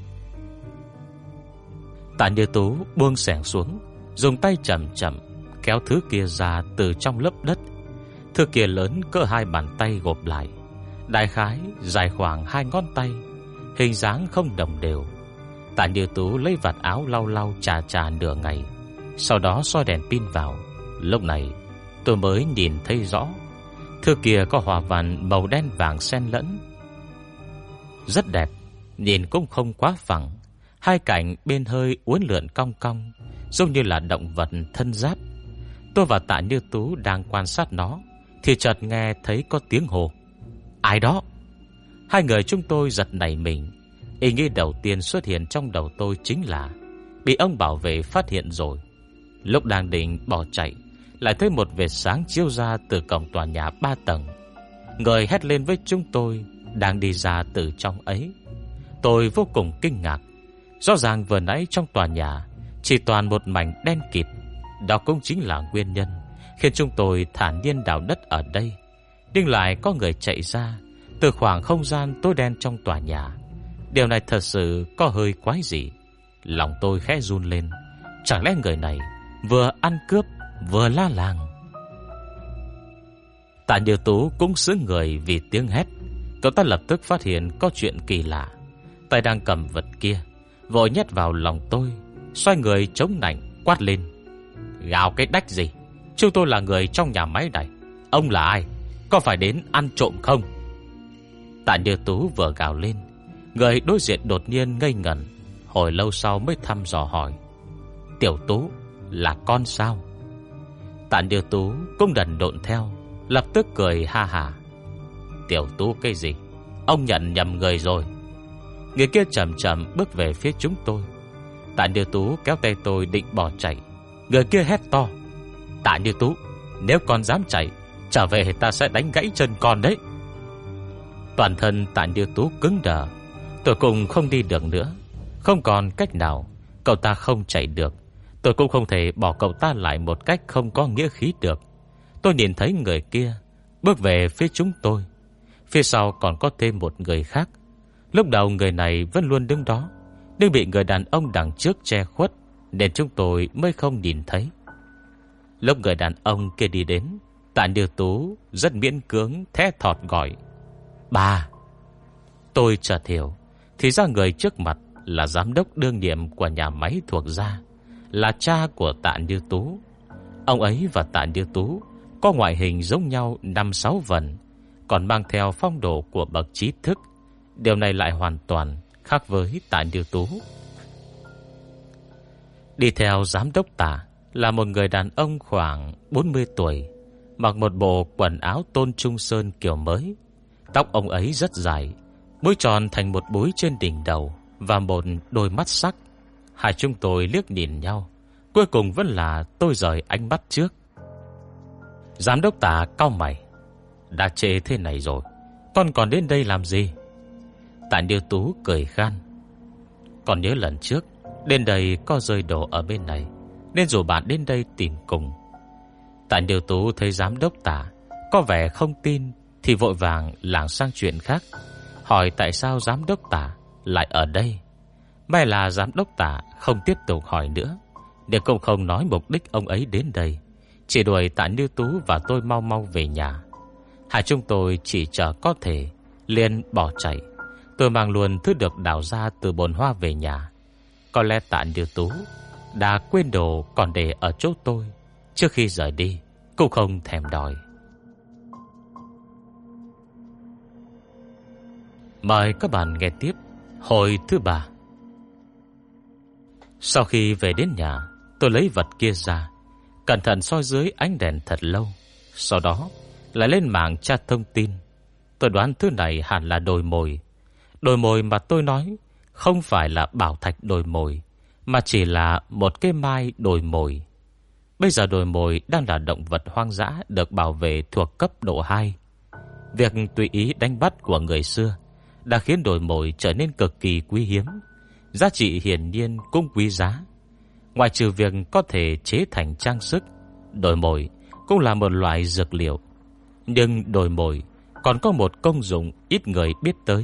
Tạ Như Tú buông xẻng xuống, dùng tay chậm chậm kéo thứ kia ra từ trong lớp đất. Thứ kia lớn cỡ 2 bàn tay gộp lại, đại khái dài khoảng 2 ngón tay, hình dáng không đồng đều. Tạ Như Tú lấy vạt áo lau lau chà chà nửa ngày, sau đó soi đèn pin vào. Lúc này tôi mới nhìn thấy rõ. Thứ kia có hoa văn màu đen vàng xen lẫn, rất đẹp, nhìn cũng không quá phẳng. Hai cạnh bên hơi uốn lượn cong cong, giống như là động vật thân giáp. Tôi và Tạ Như Tú đang quan sát nó thì chợt nghe thấy có tiếng hô. Ai đó? Hai người chúng tôi giật nảy mình. Ý nghĩ đầu tiên xuất hiện trong đầu tôi chính là bị ông bảo vệ phát hiện rồi. Lúc đang định bỏ chạy, lại thấy một vệt sáng chiếu ra từ cổng tòa nhà 3 tầng. Người hét lên với chúng tôi đang đi ra từ trong ấy. Tôi vô cùng kinh ngạc. Rõ ràng vừa nãy trong tòa nhà chỉ toàn một mảnh đen kịt. Đó cũng chính là nguyên nhân khiến chúng tôi thản nhiên đào đất ở đây. Nhưng lại có người chạy ra từ khoảng không gian tối đen trong tòa nhà. Điều này thật sự có hơi quái dị. Lòng tôi khẽ run lên. Chẳng lẽ người này vừa ăn cướp vừa la làng? Tạ Như Tú cũng sững người vì tiếng hét. Cậu ta lập tức phát hiện có chuyện kỳ lạ. Tay đang cầm vật kia vội nhét vào lòng tôi, xoay người chống nạnh quát lên. Gào cái đách gì? Chúng tôi là người trong nhà máy này. Ông là ai? Có phải đến ăn trộm không? Tạ Như Tú vừa gào lên, Người đối diện đột nhiên ngây ngẩn, hồi lâu sau mới thăm dò hỏi: Tiểu Tú là con sao? Tạ Như Tú cũng đần độn theo, lập tức cười ha hả: Tiểu Tú cái gì? Ông nhận nhầm người rồi. Người kia chậm chậm bước về phía chúng tôi. Tạ Như Tú kéo tay tôi định bỏ chạy. Người kia hét to: Tạ Như Tú, nếu con dám chạy, trở về ta sẽ đánh gãy chân con đấy. Toàn thân Tạ Như Tú cứng đờ. Tôi cũng không đi được nữa. Không còn cách nào. Cậu ta không chạy được, tôi cũng không thể bỏ cậu ta lại một cách không có nghĩa khí được. Tôi nhìn thấy người kia bước về phía chúng tôi. Phía sau còn có thêm một người khác. Lúc đầu người này vẫn luôn đứng đó, nhưng bị người đàn ông đằng trước che khuất, nên chúng tôi mới không nhìn thấy. Lúc người đàn ông kia đi đến, Tạ Như Tú rất miễn cưỡng thét thọt gọi: Bà! Tôi chợt hiểu, thì ra người trước mặt là giám đốc đương nhiệm của nhà máy thuộc gia, là cha của Tạ Như Tú. Ông ấy và Tạ Như Tú có ngoại hình giống nhau 5-6 phần, còn mang theo phong độ của bậc trí thức. Điều này lại hoàn toàn khác với Tạ Như Tú. Đi theo giám đốc Tạ là một người đàn ông khoảng 40 tuổi, mặc một bộ quần áo tôn trung sơn kiểu mới. Tóc ông ấy rất dài, búi tròn thành một búi trên đỉnh đầu, và một đôi mắt sắc. Hai chúng tôi liếc nhìn nhau, cuối cùng vẫn là tôi rời ánh mắt trước. Giám đốc Tạ cau mày: Đã trễ thế này rồi, con còn đến đây làm gì? Tạ Như Tú cười khan: Còn nhớ lần trước đến đây có rơi đồ ở bên này, nên rủ bạn đến đây tìm cùng. Tạ Như Tú thấy giám đốc Tạ có vẻ không tin, thì vội vàng lảng sang chuyện khác, hỏi tại sao giám đốc Tạ lại ở đây. May là giám đốc Tạ không tiếp tục hỏi nữa, nhưng cũng không nói mục đích ông ấy đến đây, chỉ đuổi Tạ Như Tú và tôi mau mau về nhà. Hai chúng tôi chỉ chờ có thể liền bỏ chạy. Tôi mang luôn thứ được đào ra từ bồn hoa về nhà. Có lẽ Tạ Như Tú đã quên đồ còn để ở chỗ tôi. Trước khi rời đi cũng không thèm đòi. Mời các bạn nghe tiếp hồi thứ 3. Sau khi về đến nhà, tôi lấy vật kia ra, cẩn thận soi dưới ánh đèn thật lâu. Sau đó lại lên mạng tra thông tin. Tôi đoán thứ này hẳn là đồi mồi. Đồi mồi mà tôi nói không phải là bảo thạch đồi mồi, mà chỉ là một cái mai đồi mồi. Bây giờ đồi mồi đang là động vật hoang dã được bảo vệ thuộc cấp độ 2. Việc tùy ý đánh bắt của người xưa đã khiến đồi mồi trở nên cực kỳ quý hiếm. Giá trị hiển nhiên cũng quý giá. Ngoài trừ việc có thể chế thành trang sức, đồi mồi cũng là một loại dược liệu. Nhưng đồi mồi còn có một công dụng ít người biết tới.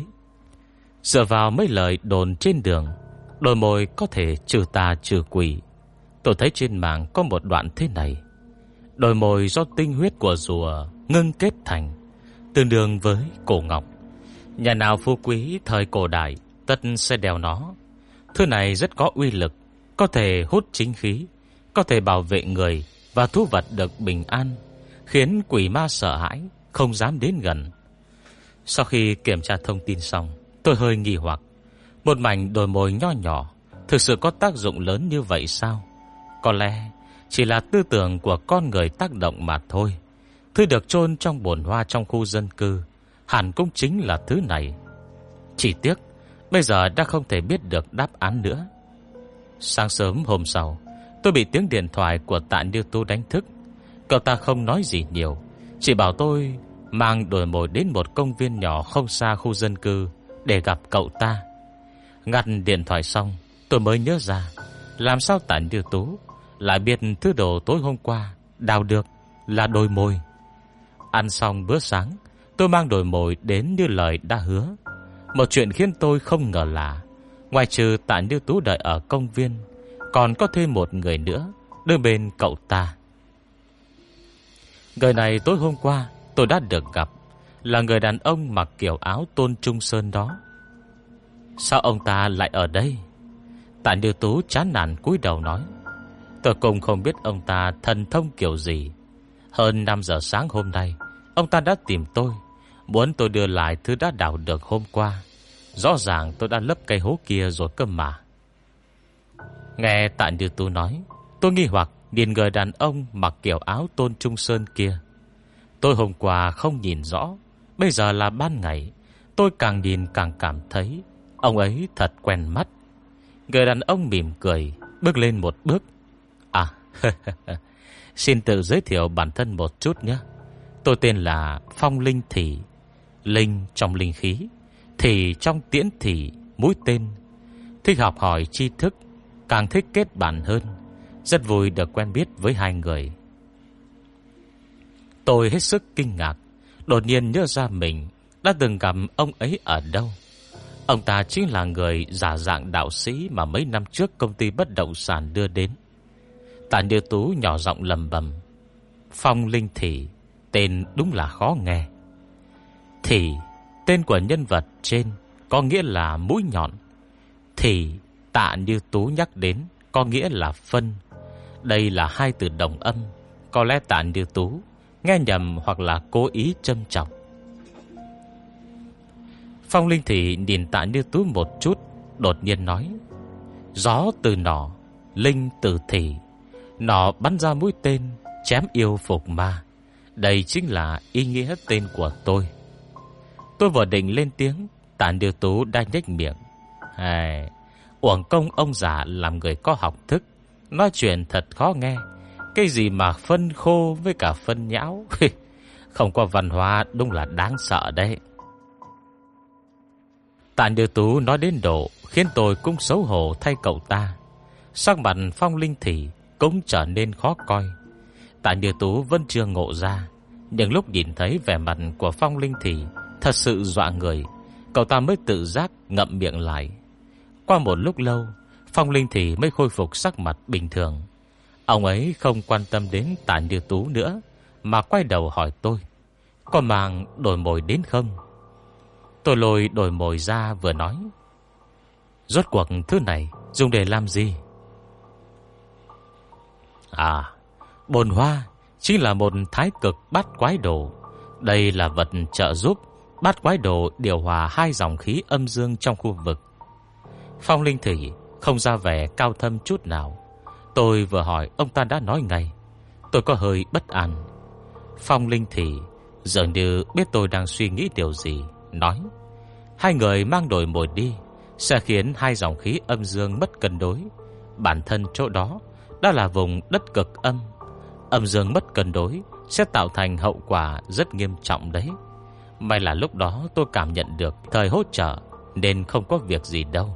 Dựa vào mấy lời đồn trên đường, đồi mồi có thể trừ tà trừ quỷ. Tôi thấy trên mạng có một đoạn thế này: đồi mồi do tinh huyết của rùa ngưng kết thành, tương đương với cổ ngọc. Nhà nào phú quý thời cổ đại tất sẽ đeo nó. Thứ này rất có uy lực, có thể hút chính khí, có thể bảo vệ người và thú vật được bình an, khiến quỷ ma sợ hãi, không dám đến gần. Sau khi kiểm tra thông tin xong, tôi hơi nghi hoặc. Một mảnh đồi mồi nho nhỏ thực sự có tác dụng lớn như vậy sao? Có lẽ chỉ là tư tưởng của con người tác động mà thôi. Thứ được chôn trong bồn hoa trong khu dân cư hẳn cũng chính là thứ này. Chỉ tiếc bây giờ đã không thể biết được đáp án nữa. Sáng sớm hôm sau, tôi bị tiếng điện thoại của Tạ Như Tú đánh thức. Cậu ta không nói gì nhiều, chỉ bảo tôi mang đồi mồi đến một công viên nhỏ không xa khu dân cư để gặp cậu ta. Ngắt điện thoại xong, tôi mới nhớ ra làm sao Tạ Như Tú lại biết thứ đồ tối hôm qua đào được là đồi mồi. Ăn xong bữa sáng, tôi mang đồi mồi đến như lời đã hứa. Một chuyện khiến tôi không ngờ là ngoài trừ Tạ Như Tú đợi ở công viên, còn có thêm một người nữa đứng bên cậu ta. Người này tối hôm qua tôi đã được gặp, là người đàn ông mặc kiểu áo tôn trung sơn đó. Sao ông ta lại ở đây? Tạ Như Tú chán nản cúi đầu nói: Tôi cũng không biết ông ta thần thông kiểu gì. Hơn 5 giờ sáng hôm nay, ông ta đã tìm tôi, muốn tôi đưa lại thứ đã đào được hôm qua. Rõ ràng tôi đã lấp cây hố kia rồi cơ mà. Nghe Tạ Như Tú nói, tôi nghi hoặc nhìn người đàn ông mặc kiểu áo Tôn Trung Sơn kia. Tôi hôm qua không nhìn rõ, bây giờ là ban ngày, tôi càng nhìn càng cảm thấy ông ấy thật quen mắt. Người đàn ông mỉm cười, bước lên một bước. À, xin tự giới thiệu bản thân một chút nhé. Tôi tên là Phong Linh Thị. Linh trong linh khí, Thị trong tiễn thị, mũi tên. Thích học hỏi tri thức, càng thích kết bạn hơn. Rất vui được quen biết với hai người. Tôi hết sức kinh ngạc, đột nhiên nhớ ra mình đã từng gặp ông ấy ở đâu. Ông ta chính là người giả dạng đạo sĩ mà mấy năm trước công ty bất động sản đưa đến. Tạ Như Tú nhỏ giọng lầm bầm. Phong Linh Thị, tên đúng là khó nghe. Thị, tên của nhân vật trên có nghĩa là mũi nhọn. Thị, Tạ Như Tú nhắc đến có nghĩa là phân. Đây là hai từ đồng âm. Có lẽ Tạ Như Tú nghe nhầm hoặc là cố ý châm chọc. Phong Linh Thị nhìn Tạ Như Tú một chút, đột nhiên nói. Gió từ nỏ, linh từ thị. Nỏ bắn ra mũi tên, chém yêu phục ma. Đây chính là ý nghĩa tên của tôi. Tôi vừa định lên tiếng, Tạ Như Tú đã nhếch miệng. Uổng công ông già làm người có học thức, nói chuyện thật khó nghe. Cái gì mà phân khô với cả phân nhão. Không có văn hóa đúng là đáng sợ đấy. Tạ Như Tú nói đến độ khiến tôi cũng xấu hổ thay cậu ta. Sắc mặt Phong Linh Thị cũng trở nên khó coi. Tạ Như Tú vẫn chưa ngộ ra, nhưng lúc nhìn thấy vẻ mặt của Phong Linh Thị thật sự dọa người, cậu ta mới tự giác ngậm miệng lại. Qua một lúc lâu, Phong Linh Thị mới khôi phục sắc mặt bình thường. Ông ấy không quan tâm đến Tạ Như Tú nữa, mà quay đầu hỏi tôi, có mang đồi mồi đến không? Tôi lôi đồi mồi ra vừa nói, rốt cuộc thứ này dùng để làm gì? Bồn hoa chính là một thái cực bát quái đồ. Đây là vật trợ giúp bát quái đồ điều hòa hai dòng khí âm dương trong khu vực. Phong Linh Thị không ra vẻ cao thâm chút nào. Tôi vừa hỏi ông ta đã nói ngay. Tôi có hơi bất an. Phong Linh Thị dường như biết tôi đang suy nghĩ điều gì, nói, hai người mang đồi mồi đi sẽ khiến hai dòng khí âm dương mất cân đối. Bản thân chỗ đó đã là vùng đất cực âm. Âm dương mất cân đối sẽ tạo thành hậu quả rất nghiêm trọng đấy. May là lúc đó tôi cảm nhận được thời hỗ trợ, nên không có việc gì đâu.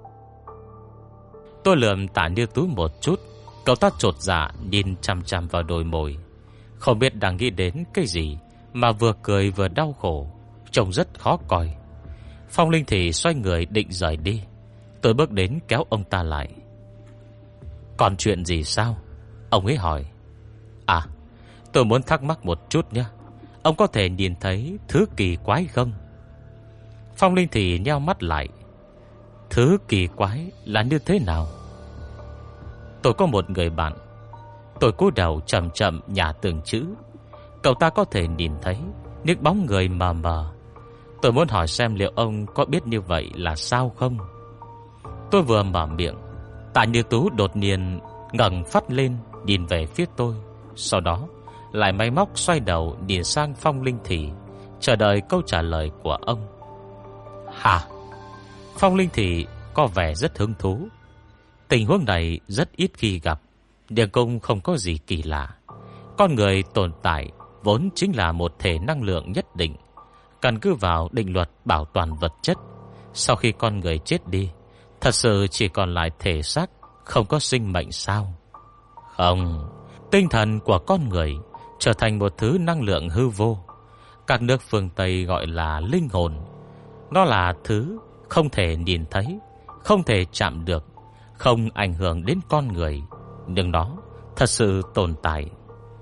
Tôi lườm Tạ Như Tú một chút. Cậu ta chột dạ nhìn chằm chằm vào đồi mồi, không biết đang nghĩ đến cái gì mà vừa cười vừa đau khổ, trông rất khó coi. Phong Linh Thị xoay người định rời đi. Tôi bước đến kéo ông ta lại. Còn chuyện gì sao? Ông ấy hỏi. Tôi muốn thắc mắc một chút nhé. Ông có thể nhìn thấy thứ kỳ quái không? Phong Linh Thị nheo mắt lại. Thứ kỳ quái là như thế nào? Tôi có một người bạn. Tôi cúi đầu chậm chậm nhả từng chữ. Cậu ta có thể nhìn thấy những bóng người mờ mờ. Tôi muốn hỏi xem liệu ông có biết như vậy là sao không? Tôi vừa mở miệng, Tạ Như Tú đột nhiên ngẩng phát lên nhìn về phía tôi. Sau đó lại máy móc xoay đầu nhìn sang Phong Linh Thị, chờ đợi câu trả lời của ông. Hả? Phong Linh Thị có vẻ rất hứng thú. Tình huống này rất ít khi gặp, nhưng cũng không có gì kỳ lạ. Con người tồn tại vốn chính là một thể năng lượng nhất định, căn cứ vào định luật bảo toàn vật chất. Sau khi con người chết đi, thật sự chỉ còn lại thể xác, không có sinh mệnh sao? Không, tinh thần của con người trở thành một thứ năng lượng hư vô. Các nước phương Tây gọi là linh hồn. Nó là thứ không thể nhìn thấy, không thể chạm được, không ảnh hưởng đến con người, nhưng nó thật sự tồn tại.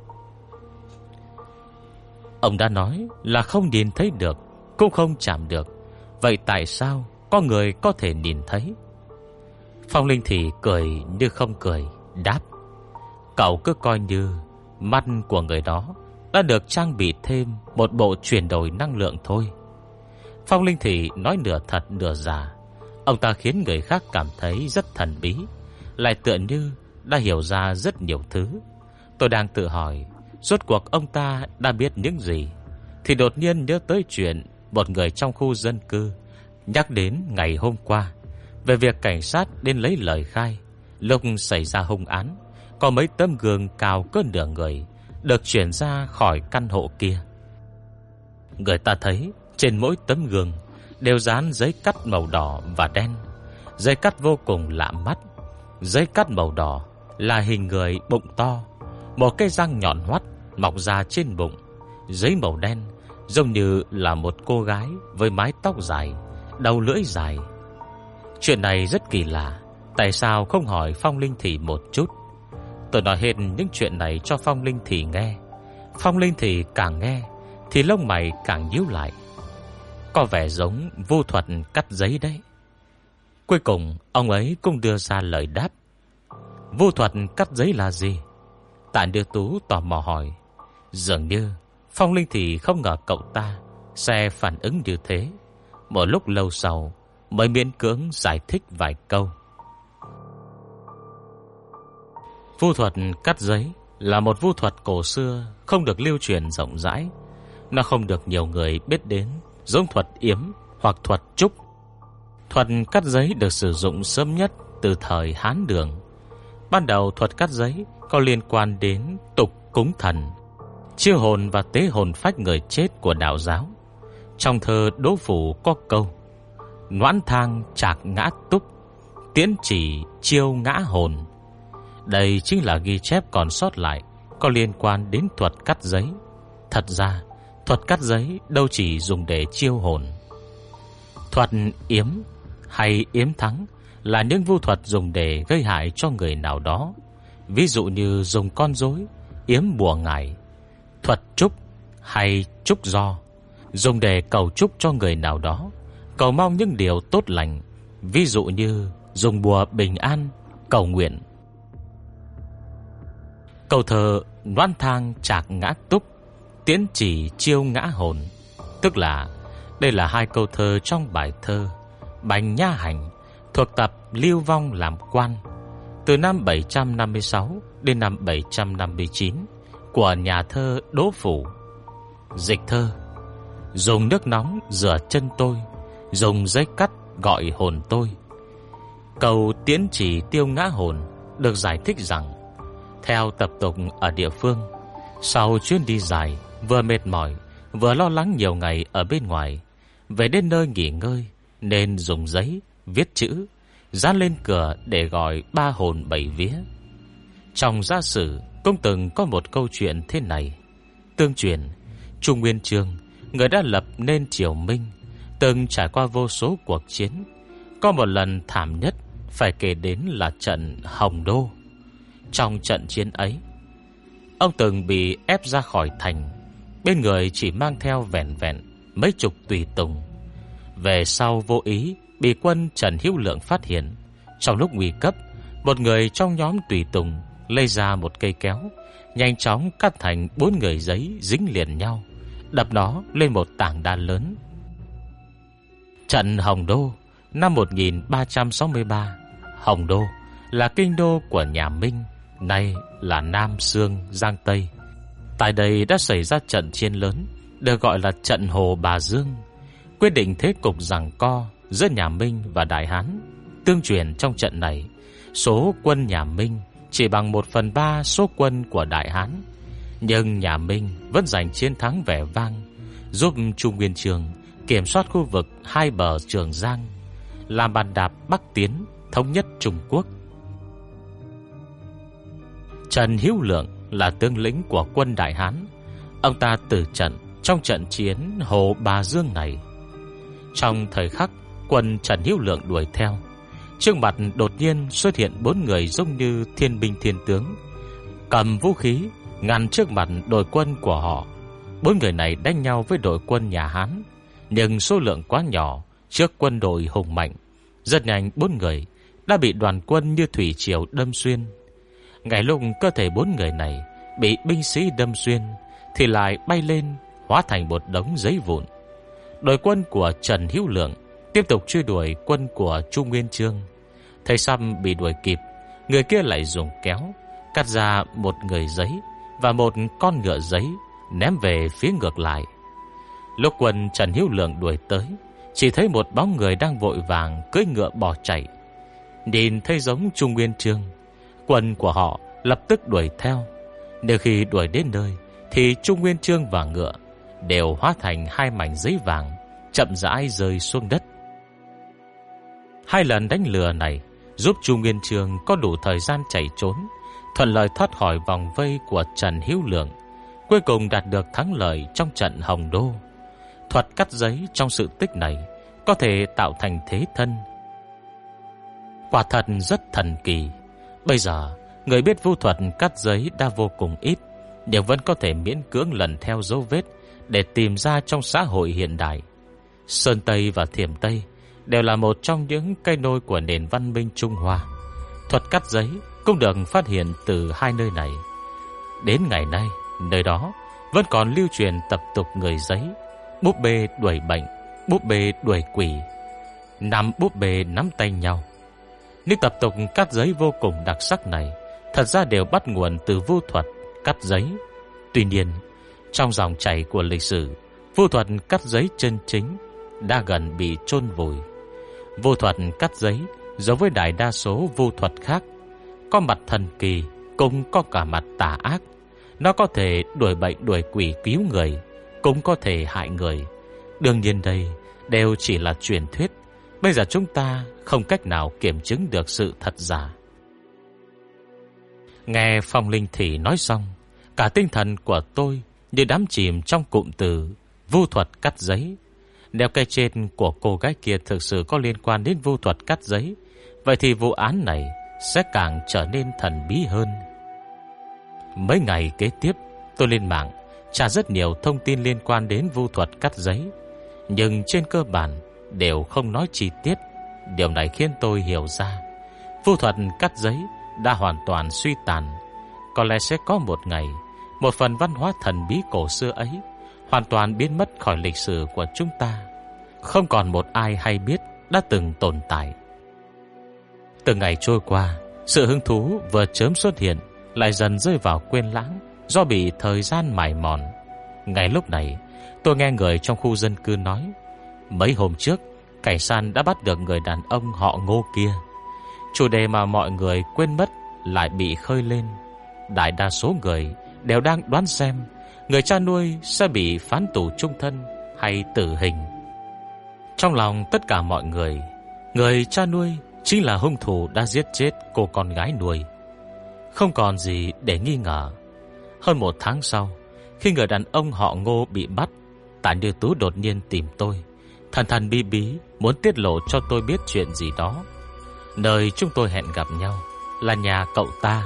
Ông đã nói là không nhìn thấy được, cũng không chạm được. Vậy tại sao có người có thể nhìn thấy? Phong Linh Thị cười như không cười, đáp, cậu cứ coi như mắt của người đó đã được trang bị thêm một bộ chuyển đổi năng lượng thôi. Phong Linh Thị nói nửa thật nửa giả. Ông ta khiến người khác cảm thấy rất thần bí, lại tựa như đã hiểu ra rất nhiều thứ. Tôi đang tự hỏi rốt cuộc ông ta đã biết những gì, thì đột nhiên nhớ tới chuyện một người trong khu dân cư nhắc đến ngày hôm qua, về việc cảnh sát đến lấy lời khai lúc xảy ra hung án. Có mấy tấm gương cao cỡ nửa người được chuyển ra khỏi căn hộ kia. Người ta thấy trên mỗi tấm gương đều dán giấy cắt màu đỏ và đen. Giấy cắt vô cùng lạ mắt. Giấy cắt màu đỏ là hình người bụng to, một cái răng nhọn hoắt mọc ra trên bụng. Giấy màu đen giống như là một cô gái với mái tóc dài, đầu lưỡi dài. Chuyện này rất kỳ lạ. Tại sao không hỏi Phong Linh Thị một chút? Tôi nói hết những chuyện này cho Phong Linh Thị nghe. Phong Linh Thị càng nghe thì lông mày càng nhíu lại. Có vẻ giống vô thuật cắt giấy đấy. Cuối cùng ông ấy cũng đưa ra lời đáp. Vô thuật cắt giấy là gì? Tạ Như Tú tò mò hỏi. Dường như Phong Linh Thị không ngờ cậu ta sẽ phản ứng như thế. Một lúc lâu sau mới miễn cưỡng giải thích vài câu. Vu thuật cắt giấy là một vu thuật cổ xưa, không được lưu truyền rộng rãi. Nó không được nhiều người biết đến, giống thuật yếm hoặc thuật trúc. Thuật cắt giấy được sử dụng sớm nhất từ thời Hán Đường. Ban đầu thuật cắt giấy có liên quan đến tục cúng thần, chiêu hồn và tế hồn phách người chết của đạo giáo. Trong thơ Đỗ Phủ có câu: Noãn thang trạc ngã túc, tiễn chỉ chiêu ngã hồn. Đây chính là ghi chép còn sót lại có liên quan đến thuật cắt giấy. Thật ra thuật cắt giấy đâu chỉ dùng để chiêu hồn. Thuật yếm hay yếm thắng là những vu thuật dùng để gây hại cho người nào đó. Ví dụ như dùng con rối yếm bùa ngải. Thuật trúc hay trúc do dùng để cầu chúc cho người nào đó, cầu mong những điều tốt lành. Ví dụ như dùng bùa bình an, cầu nguyện. Câu thơ Noãn thang trạc ngã túc, tiễn chỉ chiêu ngã hồn, tức là đây là hai câu thơ trong bài thơ Bành Nha Hành thuộc tập Lưu Vong làm quan, từ năm 756 đến năm 759 của nhà thơ Đỗ Phủ. Dịch thơ: Dùng nước nóng rửa chân tôi, dùng giấy cắt gọi hồn tôi. Câu tiễn chỉ tiêu ngã hồn được giải thích rằng, theo tập tục ở địa phương, sau chuyến đi dài, vừa mệt mỏi vừa lo lắng nhiều ngày ở bên ngoài, về đến nơi nghỉ ngơi nên dùng giấy viết chữ dán lên cửa để gọi ba hồn bảy vía. Trong gia sử cũng từng có một câu chuyện thế này. Tương truyền Trung Nguyên Chương, người đã lập nên triều Minh, từng trải qua vô số cuộc chiến. Có một lần thảm nhất phải kể đến là trận Hồng Đô. Trong trận chiến ấy, ông từng bị ép ra khỏi thành, bên người chỉ mang theo vẻn vẹn mấy chục tùy tùng. Về sau vô ý bị quân Trần Hữu Lượng phát hiện. Trong lúc nguy cấp, một người trong nhóm tùy tùng lấy ra một cây kéo, nhanh chóng cắt thành 4 người giấy dính liền nhau, đập nó lên một tảng đá lớn. Trận Hồng Đô năm 1363. Hồng Đô là kinh đô của nhà Minh, nay là Nam Xương, Giang Tây. Tại đây đã xảy ra trận chiến lớn được gọi là trận Hồ Bà Dương, quyết định thế cục giằng co giữa nhà Minh và Đại Hán. Tương truyền trong trận này, số quân nhà Minh chỉ bằng 1/3 số quân của Đại Hán, nhưng nhà Minh vẫn giành chiến thắng vẻ vang, giúp Trung Nguyên Chương kiểm soát khu vực hai bờ Trường Giang, làm bàn đạp bắc tiến thống nhất Trung Quốc. Trần Hữu Lượng là tướng lĩnh của quân Đại Hán. Ông ta tử trận trong trận chiến Hồ Bà Dương này. Trong thời khắc quân Trần Hữu Lượng đuổi theo, trước mặt đột nhiên xuất hiện 4 người giống như thiên binh thiên tướng, cầm vũ khí ngăn trước mặt đội quân của họ. 4 người này đánh nhau với đội quân nhà Hán, nhưng số lượng quá nhỏ trước quân đội hùng mạnh. Rất nhanh 4 người đã bị đoàn quân như thủy triều đâm xuyên. Ngay lúc cơ thể 4 người này bị binh sĩ đâm xuyên thì lại bay lên, hóa thành một đống giấy vụn. Đội quân của Trần Hữu Lượng tiếp tục truy đuổi quân của Chu Nguyên Chương. Thấy Săm bị đuổi kịp, người kia lại dùng kéo cắt ra một người giấy và một con ngựa giấy, ném về phía ngược lại. Lúc quân Trần Hữu Lượng đuổi tới, chỉ thấy một bóng người đang vội vàng cưỡi ngựa bỏ chạy. Nhìn thấy giống Chu Nguyên Chương, quân của họ lập tức đuổi theo. Nếu khi đuổi đến nơi thì Chu Nguyên Chương và ngựa đều hóa thành hai mảnh giấy vàng, chậm rãi rơi xuống đất. Hai lần đánh lừa này giúp Chu Nguyên Chương có đủ thời gian chạy trốn, thuận lợi thoát khỏi vòng vây của Trần Hữu Lượng, cuối cùng đạt được thắng lợi trong trận Hồng Đô. Thuật cắt giấy trong sự tích này có thể tạo thành thế thân, quả thật rất thần kỳ. Bây giờ người biết vu thuật cắt giấy đã vô cùng ít, nhưng vẫn có thể miễn cưỡng lần theo dấu vết để tìm ra trong xã hội hiện đại. Sơn Tây và Thiểm Tây đều là một trong những cây nôi của nền văn minh Trung Hoa. Thuật cắt giấy cũng được phát hiện từ hai nơi này. Đến ngày nay, nơi đó vẫn còn lưu truyền tập tục người giấy, búp bê đuổi bệnh, búp bê đuổi quỷ, nắm búp bê nắm tay nhau. Những tập tục cắt giấy vô cùng đặc sắc này thật ra đều bắt nguồn từ vu thuật cắt giấy. Tuy nhiên, trong dòng chảy của lịch sử, vu thuật cắt giấy chân chính đã gần bị chôn vùi. Vu thuật cắt giấy giống với đại đa số vu thuật khác, có mặt thần kỳ cũng có cả mặt tà ác. Nó có thể đuổi bệnh đuổi quỷ cứu người, cũng có thể hại người. Đương nhiên đây đều chỉ là truyền thuyết. Bây giờ chúng ta không cách nào kiểm chứng được sự thật giả. Nghe Phong Linh Thị nói xong, cả tinh thần của tôi như đắm chìm trong cụm từ vu thuật cắt giấy. Nếu cái trên của cô gái kia thực sự có liên quan đến vu thuật cắt giấy, vậy thì vụ án này sẽ càng trở nên thần bí hơn. Mấy ngày kế tiếp, tôi lên mạng tra rất nhiều thông tin liên quan đến vu thuật cắt giấy, nhưng trên cơ bản đều không nói chi tiết. Điều này khiến tôi hiểu ra vu thuật cắt giấy đã hoàn toàn suy tàn. Có lẽ sẽ có một ngày, một phần văn hóa thần bí cổ xưa ấy hoàn toàn biến mất khỏi lịch sử của chúng ta. Không còn một ai hay biết đã từng tồn tại. Từng ngày trôi qua, sự hứng thú vừa chớm xuất hiện lại dần rơi vào quên lãng do bị thời gian mài mòn. Ngay lúc này, tôi nghe người trong khu dân cư nói, mấy hôm trước cảnh sát đã bắt được người đàn ông họ Ngô kia. Chủ đề mà mọi người quên mất lại bị khơi lên. Đại đa số người đều đang đoán xem người cha nuôi sẽ bị phán tù chung thân hay tử hình. Trong lòng tất cả mọi người cha nuôi chính là hung thủ đã giết chết cô con gái nuôi. Không còn gì để nghi ngờ. Hơn một tháng sau, khi người đàn ông họ Ngô bị bắt, Tạ Như Tú đột nhiên tìm tôi, thần thần bí bí muốn tiết lộ cho tôi biết chuyện gì đó. Nơi chúng tôi hẹn gặp nhau là nhà cậu ta.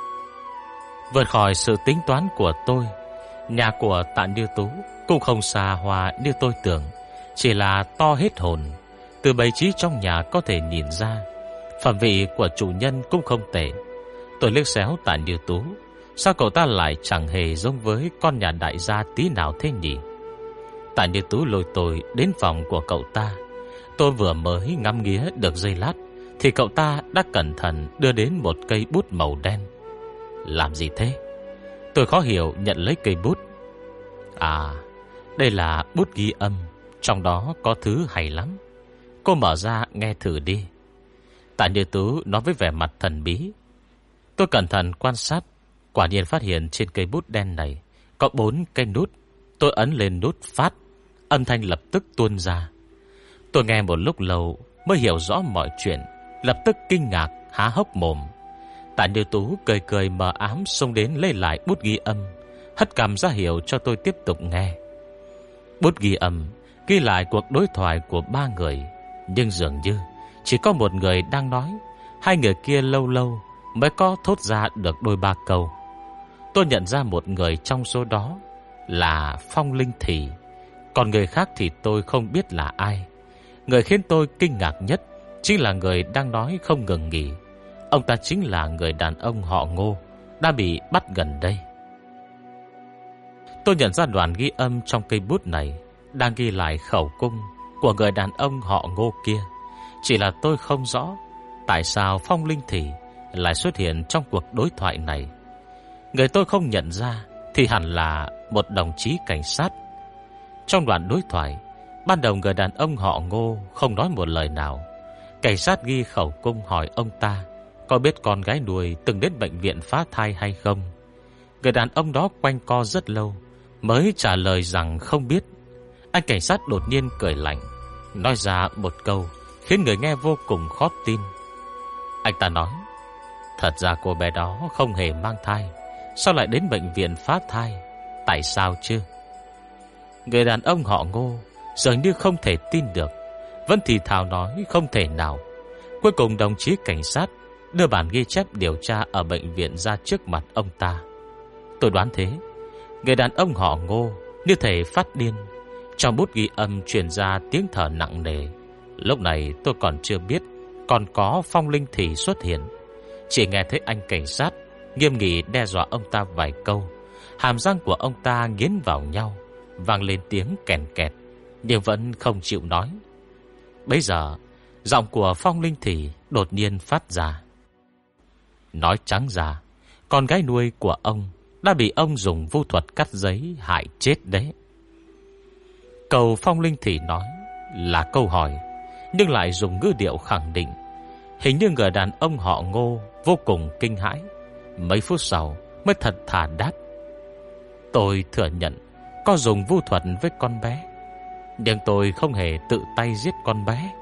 Vượt khỏi sự tính toán của tôi, nhà của Tạ Như Tú cũng không xa hoa như tôi tưởng, chỉ là to hết hồn. Từ bày trí trong nhà có thể nhìn ra, phẩm vị của chủ nhân cũng không tệ. Tôi liếc xéo Tạ Như Tú, sao cậu ta lại chẳng hề giống với con nhà đại gia tí nào thế nhỉ? Tạ Như Tú lôi tôi đến phòng của cậu ta. Tôi vừa mới ngắm nghía được giây lát thì cậu ta đã cẩn thận đưa đến một cây bút màu đen. Làm gì thế? Tôi khó hiểu nhận lấy cây bút. À, đây là bút ghi âm, trong đó có thứ hay lắm. Cô mở ra nghe thử đi. Tạ Như Tú nói với vẻ mặt thần bí. Tôi cẩn thận quan sát, quả nhiên phát hiện trên cây bút đen này có 4 cái nút. Tôi ấn lên nút phát, âm thanh lập tức tuôn ra. Tôi nghe một lúc lâu mới hiểu rõ mọi chuyện, lập tức kinh ngạc há hốc mồm. Tạ Như Tú cười cười mờ ám xông đến lấy lại bút ghi âm, hất cằm ra hiệu cho tôi tiếp tục nghe. Bút ghi âm ghi lại cuộc đối thoại của 3 người, nhưng dường như chỉ có một người đang nói. Hai người kia lâu lâu mới có thốt ra được đôi ba câu. Tôi nhận ra một người trong số đó là Phong Linh Thị, còn người khác thì tôi không biết là ai. Người khiến tôi kinh ngạc nhất chính là người đang nói không ngừng nghỉ. Ông ta chính là người đàn ông họ Ngô đã bị bắt gần đây. Tôi nhận ra đoạn ghi âm trong cây bút này đang ghi lại khẩu cung của người đàn ông họ Ngô kia. Chỉ là tôi không rõ tại sao Phong Linh Thị lại xuất hiện trong cuộc đối thoại này. Người tôi không nhận ra thì hẳn là một đồng chí cảnh sát. Trong đoạn đối thoại, ban đầu người đàn ông họ Ngô không nói một lời nào. Cảnh sát ghi khẩu cung hỏi ông ta có biết con gái nuôi từng đến bệnh viện phá thai hay không. Người đàn ông đó quanh co rất lâu mới trả lời rằng không biết. Anh cảnh sát đột nhiên cười lạnh, nói ra một câu khiến người nghe vô cùng khó tin. Anh ta nói: thật ra cô bé đó không hề mang thai, sao lại đến bệnh viện phá thai? Tại sao chứ? Người đàn ông họ Ngô dường như không thể tin được, vẫn thì thào nói không thể nào. Cuối cùng đồng chí cảnh sát đưa bản ghi chép điều tra ở bệnh viện ra trước mặt ông ta. Tôi đoán thế. Người đàn ông họ Ngô như thể phát điên. Trong bút ghi âm truyền ra tiếng thở nặng nề. Lúc này tôi còn chưa biết còn có Phong Linh Thị xuất hiện. Chỉ nghe thấy anh cảnh sát nghiêm nghị đe dọa ông ta vài câu. Hàm răng của ông ta nghiến vào nhau, vang lên tiếng kèn kẹt, nhưng vẫn không chịu nói. Bấy giờ giọng của Phong Linh Thị đột nhiên phát ra: nói trắng ra, con gái nuôi của ông đã bị ông dùng vu thuật cắt giấy hại chết đấy. Câu Phong Linh Thị nói là câu hỏi, nhưng lại dùng ngữ điệu khẳng định. Hình như người đàn ông họ Ngô vô cùng kinh hãi. Mấy phút sau mới thật thà đáp: tôi thừa nhận có dùng vu thuật với con bé, nhưng tôi không hề tự tay giết con bé.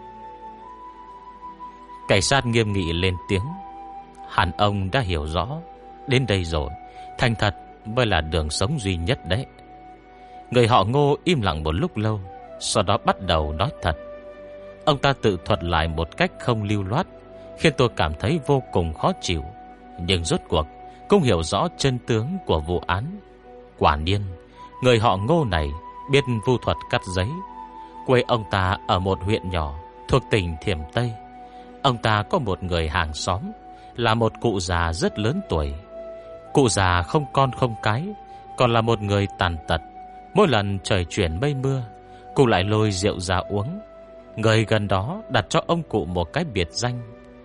Cảnh sát nghiêm nghị lên tiếng: hẳn ông đã hiểu rõ. Đến đây rồi, thành thật mới là đường sống duy nhất đấy. Người họ Ngô im lặng một lúc lâu, sau đó bắt đầu nói thật. Ông ta tự thuật lại một cách không lưu loát, khiến tôi cảm thấy vô cùng khó chịu. Nhưng rốt cuộc cũng hiểu rõ chân tướng của vụ án. Quả nhiên, người họ Ngô này biết vu thuật cắt giấy. Quê ông ta ở một huyện nhỏ thuộc tỉnh Thiểm Tây. Ông ta có một người hàng xóm là một cụ già rất lớn tuổi. Cụ già không con không cái, còn là một người tàn tật. Mỗi lần trời chuyển mây mưa, cụ lại lôi rượu ra uống. Người gần đó đặt cho ông cụ một cái biệt danh: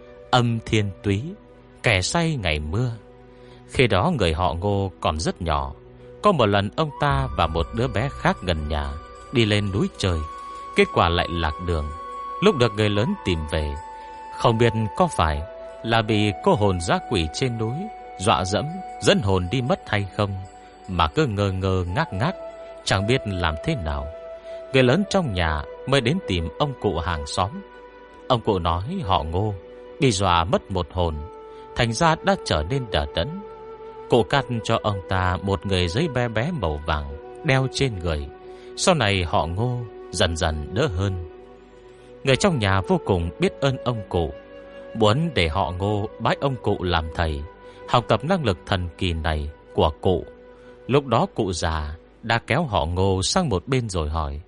Âm Thiên Túy, kẻ say ngày mưa. Khi đó người họ Ngô còn rất nhỏ. Có một lần ông ta và một đứa bé khác gần nhà đi lên núi chơi, kết quả lại lạc đường. Lúc được người lớn tìm về, không biết có phải là bị cô hồn dã quỷ trên núi dọa dẫm dẫn hồn đi mất hay không, mà cứ ngơ ngơ ngác ngác, chẳng biết làm thế nào. Người lớn trong nhà mới đến tìm ông cụ hàng xóm. Ông cụ nói họ Ngô bị dọa mất một hồn, thành ra đã trở nên đờ đẫn. Cụ cắt cho ông ta một người giấy bé bé màu vàng đeo trên người. Sau này họ Ngô dần dần đỡ hơn. Người trong nhà vô cùng biết ơn ông cụ, muốn để họ Ngô bái ông cụ làm thầy, học tập năng lực thần kỳ này của cụ. Lúc đó cụ già đã kéo họ Ngô sang một bên rồi hỏi: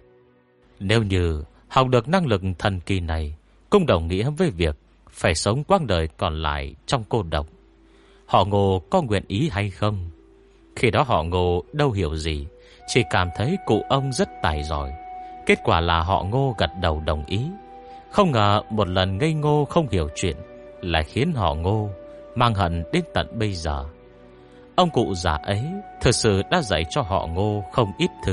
nếu như học được năng lực thần kỳ này, cũng đồng nghĩa với việc phải sống quãng đời còn lại trong cô độc, họ Ngô có nguyện ý hay không? Khi đó họ Ngô đâu hiểu gì, chỉ cảm thấy cụ ông rất tài giỏi. Kết quả là họ Ngô gật đầu đồng ý. Không ngờ một lần ngây ngô không hiểu chuyện lại khiến họ Ngô mang hận đến tận bây giờ. Ông cụ già ấy thực sự đã dạy cho họ Ngô không ít thứ.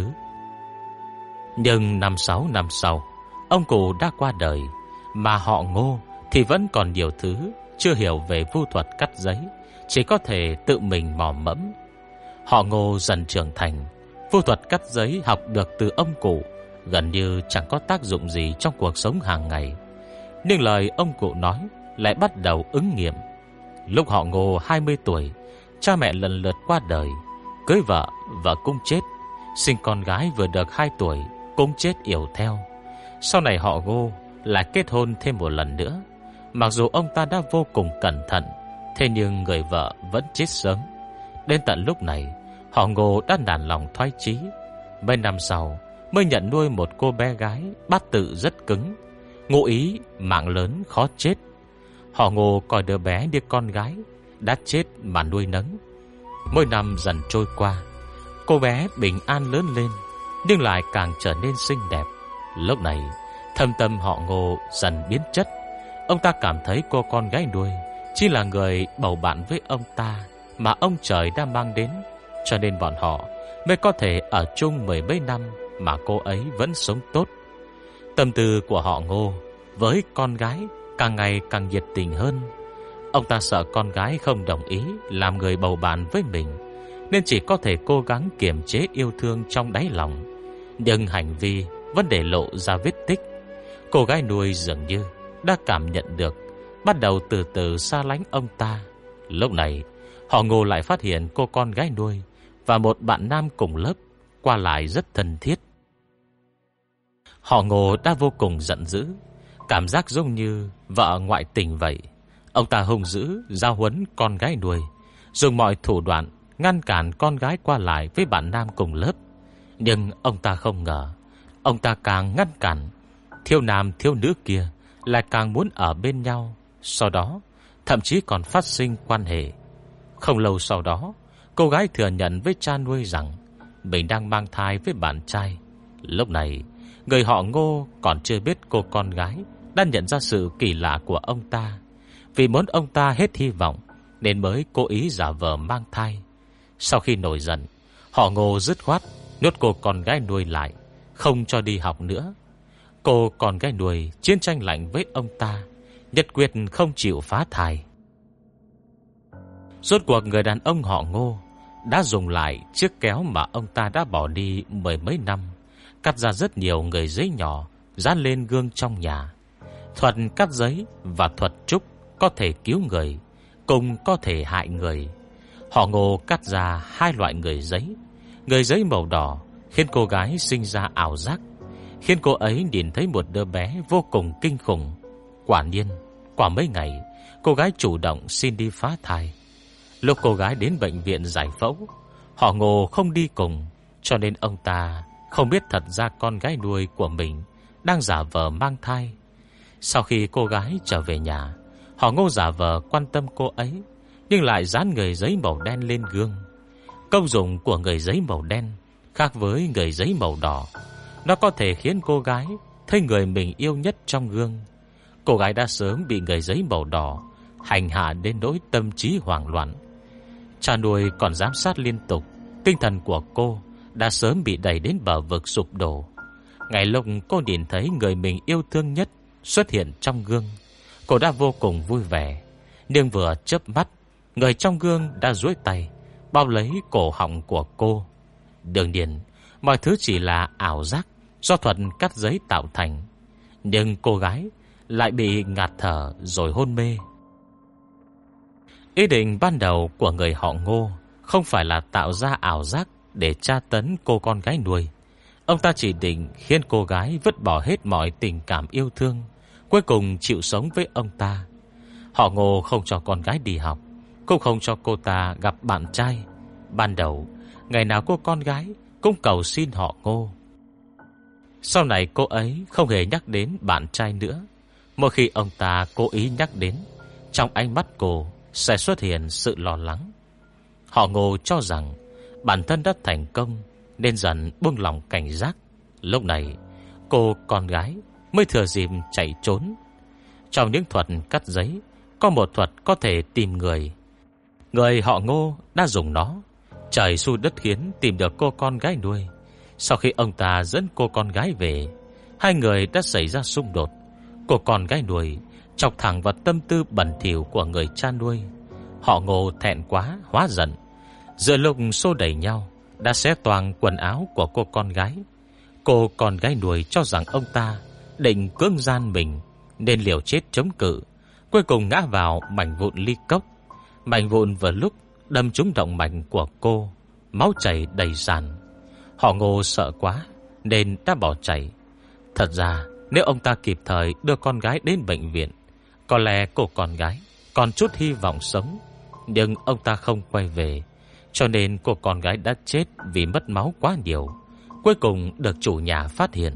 Nhưng 5-6 năm sau, ông cụ đã qua đời, mà họ Ngô thì vẫn còn nhiều thứ chưa hiểu về vu thuật cắt giấy, chỉ có thể tự mình mò mẫm. Họ Ngô dần trưởng thành, vu thuật cắt giấy học được từ ông cụ gần như chẳng có tác dụng gì trong cuộc sống hàng ngày. Nhưng lời ông cụ nói lại bắt đầu ứng nghiệm. Lúc họ Ngô 20 tuổi, cha mẹ lần lượt qua đời, cưới vợ, vợ cũng chết, sinh con gái vừa được 2 tuổi cũng chết yểu theo. Sau này họ Ngô lại kết hôn thêm một lần nữa. Mặc dù ông ta đã vô cùng cẩn thận, thế nhưng người vợ vẫn chết sớm. Đến tận lúc này, họ Ngô đã nản lòng thoái chí. Mấy năm sau mới nhận nuôi một cô bé gái bát tự rất cứng, ngụ ý mạng lớn khó chết. Họ Ngô coi đứa bé như con gái đã chết mà nuôi nấng. Mỗi năm dần trôi qua, cô bé bình an lớn lên, nhưng lại càng trở nên xinh đẹp. Lúc này thâm tâm họ Ngô dần biến chất. Ông ta cảm thấy cô con gái nuôi chỉ là người bầu bạn với ông ta mà ông trời đã mang đến, cho nên bọn họ mới có thể ở chung mười mấy năm mà cô ấy vẫn sống tốt. Tâm tư của họ Ngô với con gái càng ngày càng nhiệt tình hơn. Ông ta sợ con gái không đồng ý làm người bầu bạn với mình, nên chỉ có thể cố gắng kiềm chế yêu thương trong đáy lòng. Nhưng hành vi vẫn để lộ ra vết tích. Cô gái nuôi dường như đã cảm nhận được, bắt đầu từ từ xa lánh ông ta. Lúc này họ Ngô lại phát hiện cô con gái nuôi và một bạn nam cùng lớp qua lại rất thân thiết. Họ Ngô đã vô cùng giận dữ, cảm giác giống như vợ ngoại tình vậy. Ông ta hung dữ giao huấn con gái nuôi, dùng mọi thủ đoạn ngăn cản con gái qua lại với bạn nam cùng lớp. Nhưng ông ta không ngờ, ông ta càng ngăn cản, thiếu nam thiếu nữ kia lại càng muốn ở bên nhau. Sau đó thậm chí còn phát sinh quan hệ. Không lâu sau đó, cô gái thừa nhận với cha nuôi rằng mình đang mang thai với bạn trai. Lúc này người họ Ngô còn chưa biết cô con gái đã nhận ra sự kỳ lạ của ông ta. Vì muốn ông ta hết hy vọng nên mới cố ý giả vờ mang thai. Sau khi nổi giận, họ Ngô dứt khoát nhốt cô con gái nuôi lại, không cho đi học nữa. Cô con gái nuôi chiến tranh lạnh với ông ta, nhất quyết không chịu phá thai. Rốt cuộc người đàn ông họ Ngô đã dùng lại chiếc kéo mà ông ta đã bỏ đi mười mấy năm, cắt ra rất nhiều người giấy nhỏ dán lên gương trong nhà. Thuật cắt giấy và thuật trúc có thể cứu người, cùng có thể hại người. Họ Ngô cắt ra hai loại người giấy. Người giấy màu đỏ khiến cô gái sinh ra ảo giác, khiến cô ấy nhìn thấy một đứa bé vô cùng kinh khủng. Quả nhiên, qua mấy ngày, cô gái chủ động xin đi phá thai. Lúc cô gái đến bệnh viện giải phẫu, họ Ngô không đi cùng, cho nên ông ta không biết thật ra con gái nuôi của mình đang giả vờ mang thai. Sau khi cô gái trở về nhà, họ Ngô giả vờ quan tâm cô ấy, nhưng lại dán người giấy màu đen lên gương. Công dụng của người giấy màu đen khác với người giấy màu đỏ. Nó có thể khiến cô gái thấy người mình yêu nhất trong gương. Cô gái đã sớm bị người giấy màu đỏ hành hạ đến nỗi tâm trí hoảng loạn. Cha nuôi còn giám sát liên tục, tinh thần của cô đã sớm bị đẩy đến bờ vực sụp đổ. Ngày lúc cô nhìn thấy người mình yêu thương nhất xuất hiện trong gương, cô đã vô cùng vui vẻ. Nhưng vừa chớp mắt, người trong gương đã duỗi tay bao lấy cổ họng của cô. Đương nhiên, mọi thứ chỉ là ảo giác do thuật cắt giấy tạo thành. Nhưng cô gái lại bị ngạt thở rồi hôn mê. Ý định ban đầu của người họ Ngô không phải là tạo ra ảo giác để tra tấn cô con gái nuôi. Ông ta chỉ định khiến cô gái vứt bỏ hết mọi tình cảm yêu thương, cuối cùng chịu sống với ông ta. Họ Ngô không cho con gái đi học, cũng không cho cô ta gặp bạn trai. Ban đầu, ngày nào cô con gái cũng cầu xin họ Ngô. Sau này cô ấy không hề nhắc đến bạn trai nữa. Mỗi khi ông ta cố ý nhắc đến, trong ánh mắt cô sẽ xuất hiện sự lo lắng. Họ Ngô cho rằng bản thân đã thành công nên dần buông lòng cảnh giác. Lúc này cô con gái mới thừa dịp chạy trốn. Trong những thuật cắt giấy, có một thuật có thể tìm người. Người họ Ngô đã dùng nó. Trời xui đất khiến tìm được cô con gái nuôi. Sau khi ông ta dẫn cô con gái về, hai người đã xảy ra xung đột. Cô con gái nuôi chọc thẳng vào tâm tư bẩn thỉu của người cha nuôi. Họ Ngô thẹn quá hóa giận, giữa lúc xô đẩy nhau đã xé toang quần áo của cô con gái. Cô con gái nuôi cho rằng ông ta định cưỡng gian mình nên liều chết chống cự, cuối cùng ngã vào mảnh vụn ly cốc. Mảnh vụn vừa lúc đâm trúng động mạch của cô, máu chảy đầy sàn. Họ Ngô sợ quá nên đã bỏ chạy. Thật ra nếu ông ta kịp thời đưa con gái đến bệnh viện, có lẽ cô con gái còn chút hy vọng sống. Nhưng ông ta không quay về, cho nên cô con gái đã chết vì mất máu quá nhiều. Cuối cùng được chủ nhà phát hiện.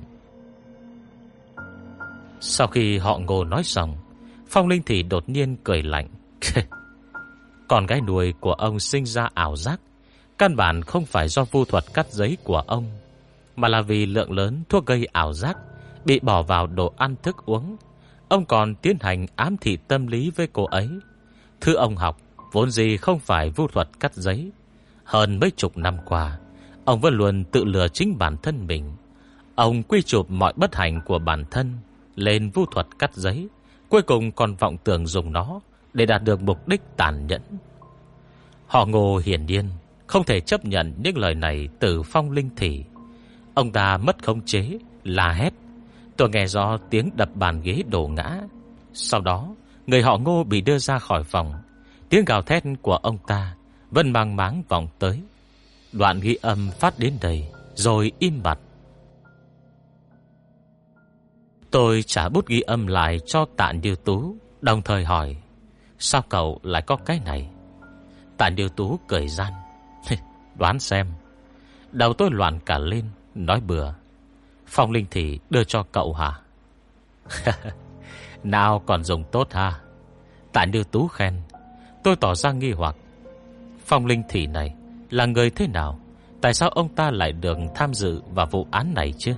Sau khi họ Ngô nói xong, Phong Linh thì đột nhiên cười lạnh. Con gái nuôi của ông sinh ra ảo giác, căn bản không phải do vu thuật cắt giấy của ông. mà là vì lượng lớn thuốc gây ảo giác bị bỏ vào đồ ăn thức uống. Ông còn tiến hành ám thị tâm lý với cô ấy. Thứ ông học vốn gì không phải vu thuật cắt giấy. Hơn mấy chục năm qua, ông vẫn luôn tự lừa chính bản thân mình. Ông quy chụp mọi bất hạnh của bản thân lên vu thuật cắt giấy, cuối cùng còn vọng tưởng dùng nó để đạt được mục đích tàn nhẫn. Họ Ngô hiển nhiên không thể chấp nhận những lời này từ Phong Linh Thị. Ông ta mất khống chế, la hét. Tôi nghe rõ tiếng đập bàn ghế đổ ngã. Sau đó, người họ Ngô bị đưa ra khỏi phòng. Tiếng gào thét của ông ta vẫn mang máng vọng tới. Đoạn ghi âm phát đến đây rồi im bặt. Tôi trả bút ghi âm lại cho Tạ Điêu Tú, đồng thời hỏi: sao cậu lại có cái này? Tạ Điêu Tú cười gian: đoán xem. Đầu tôi loạn cả lên, nói bừa: Phong Linh Thị đưa cho cậu hả? Nào còn dùng tốt ha? Tạ Điêu Tú khen. Tôi tỏ ra nghi hoặc. Phong Linh Thị này là người thế nào? Tại sao ông ta lại được tham dự vào vụ án này chứ?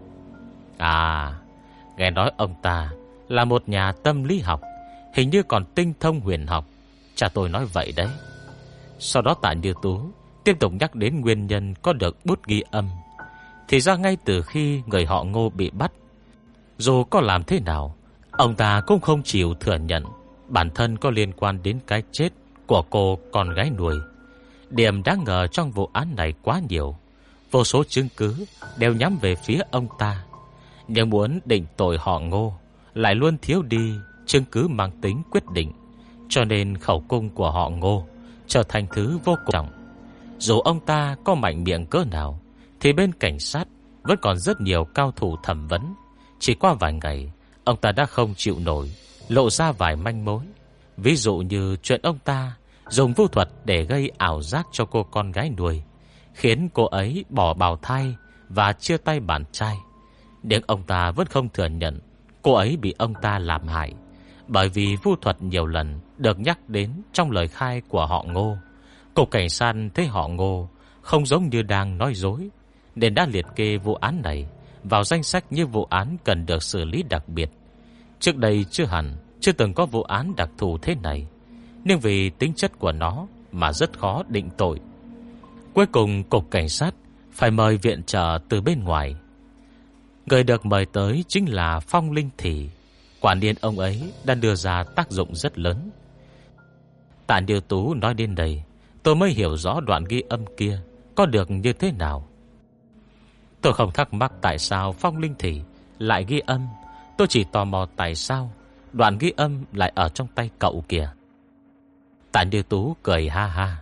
À, nghe nói ông ta là một nhà tâm lý học, hình như còn tinh thông huyền học. Cha tôi nói vậy đấy. Sau đó Tạ Điêu Tú tiếp tục nhắc đến nguyên nhân có được bút ghi âm. Thì ra ngay từ khi người họ Ngô bị bắt, dù có làm thế nào, ông ta cũng không chịu thừa nhận bản thân có liên quan đến cái chết của cô con gái nuôi. Điểm đáng ngờ trong vụ án này quá nhiều. Vô số chứng cứ đều nhắm về phía ông ta. Nhưng muốn định tội họ Ngô lại luôn thiếu đi chứng cứ mang tính quyết định. Cho nên khẩu cung của họ Ngô trở thành thứ vô cùng trọng. Dù ông ta có mạnh miệng cỡ nào, thì bên cảnh sát vẫn còn rất nhiều cao thủ thẩm vấn. Chỉ qua vài ngày, ông ta đã không chịu nổi, lộ ra vài manh mối. Ví dụ như chuyện ông ta dùng vu thuật để gây ảo giác cho cô con gái nuôi, khiến cô ấy bỏ bào thai và chia tay bạn trai. Nhưng ông ta vẫn không thừa nhận cô ấy bị ông ta làm hại, bởi vì vu thuật nhiều lần được nhắc đến trong lời khai của họ Ngô. Cục cảnh sát thấy họ Ngô không giống như đang nói dối, nên đã liệt kê vụ án này vào danh sách như vụ án cần được xử lý đặc biệt. Trước đây chưa từng có vụ án đặc thù thế này, nhưng vì tính chất của nó mà rất khó định tội. Cuối cùng cục cảnh sát phải mời viện trợ từ bên ngoài. Người được mời tới chính là Phong Linh Thị. Quả nhiên ông ấy đã đưa ra tác dụng rất lớn. Tạ Điêu Tú nói đến đây, tôi mới hiểu rõ đoạn ghi âm kia có được như thế nào. Tôi không thắc mắc tại sao Phong Linh Thị lại ghi âm. Tôi chỉ tò mò tại sao đoạn ghi âm lại ở trong tay cậu kìa. Tạ Điêu Tú cười ha ha.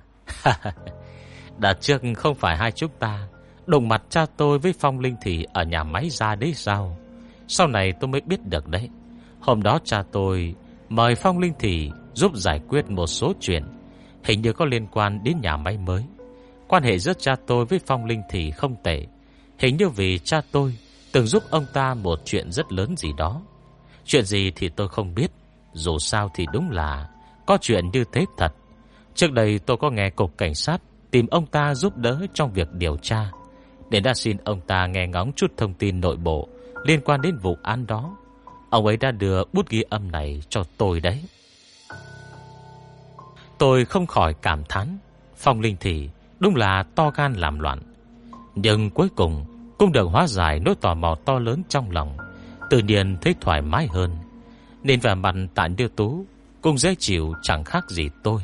Đợt trước không phải hai chúng ta đụng mặt cha tôi với Phong Linh Thị ở nhà máy ra đấy sao? Sau này tôi mới biết được đấy. Hôm đó cha tôi mời Phong Linh Thị giúp giải quyết một số chuyện, hình như có liên quan đến nhà máy mới. Quan hệ giữa cha tôi với Phong Linh Thị không tệ, hình như vì cha tôi từng giúp ông ta một chuyện rất lớn gì đó. Chuyện gì thì tôi không biết, dù sao thì đúng là có chuyện như thế thật. Trước đây tôi có nghe cục cảnh sát tìm ông ta giúp đỡ trong việc điều tra, để đã xin ông ta nghe ngóng chút thông tin nội bộ liên quan đến vụ án đó. Ông ấy đã đưa bút ghi âm này cho tôi đấy. Tôi không khỏi cảm thán, Phong Linh Thị đúng là to gan làm loạn. Nhưng cuối cùng cũng được hóa giải nỗi tò mò to lớn trong lòng, tự nhiên thấy thoải mái hơn. Nên vẻ mặt Tạ Điêu Tú cũng dễ chịu chẳng khác gì tôi.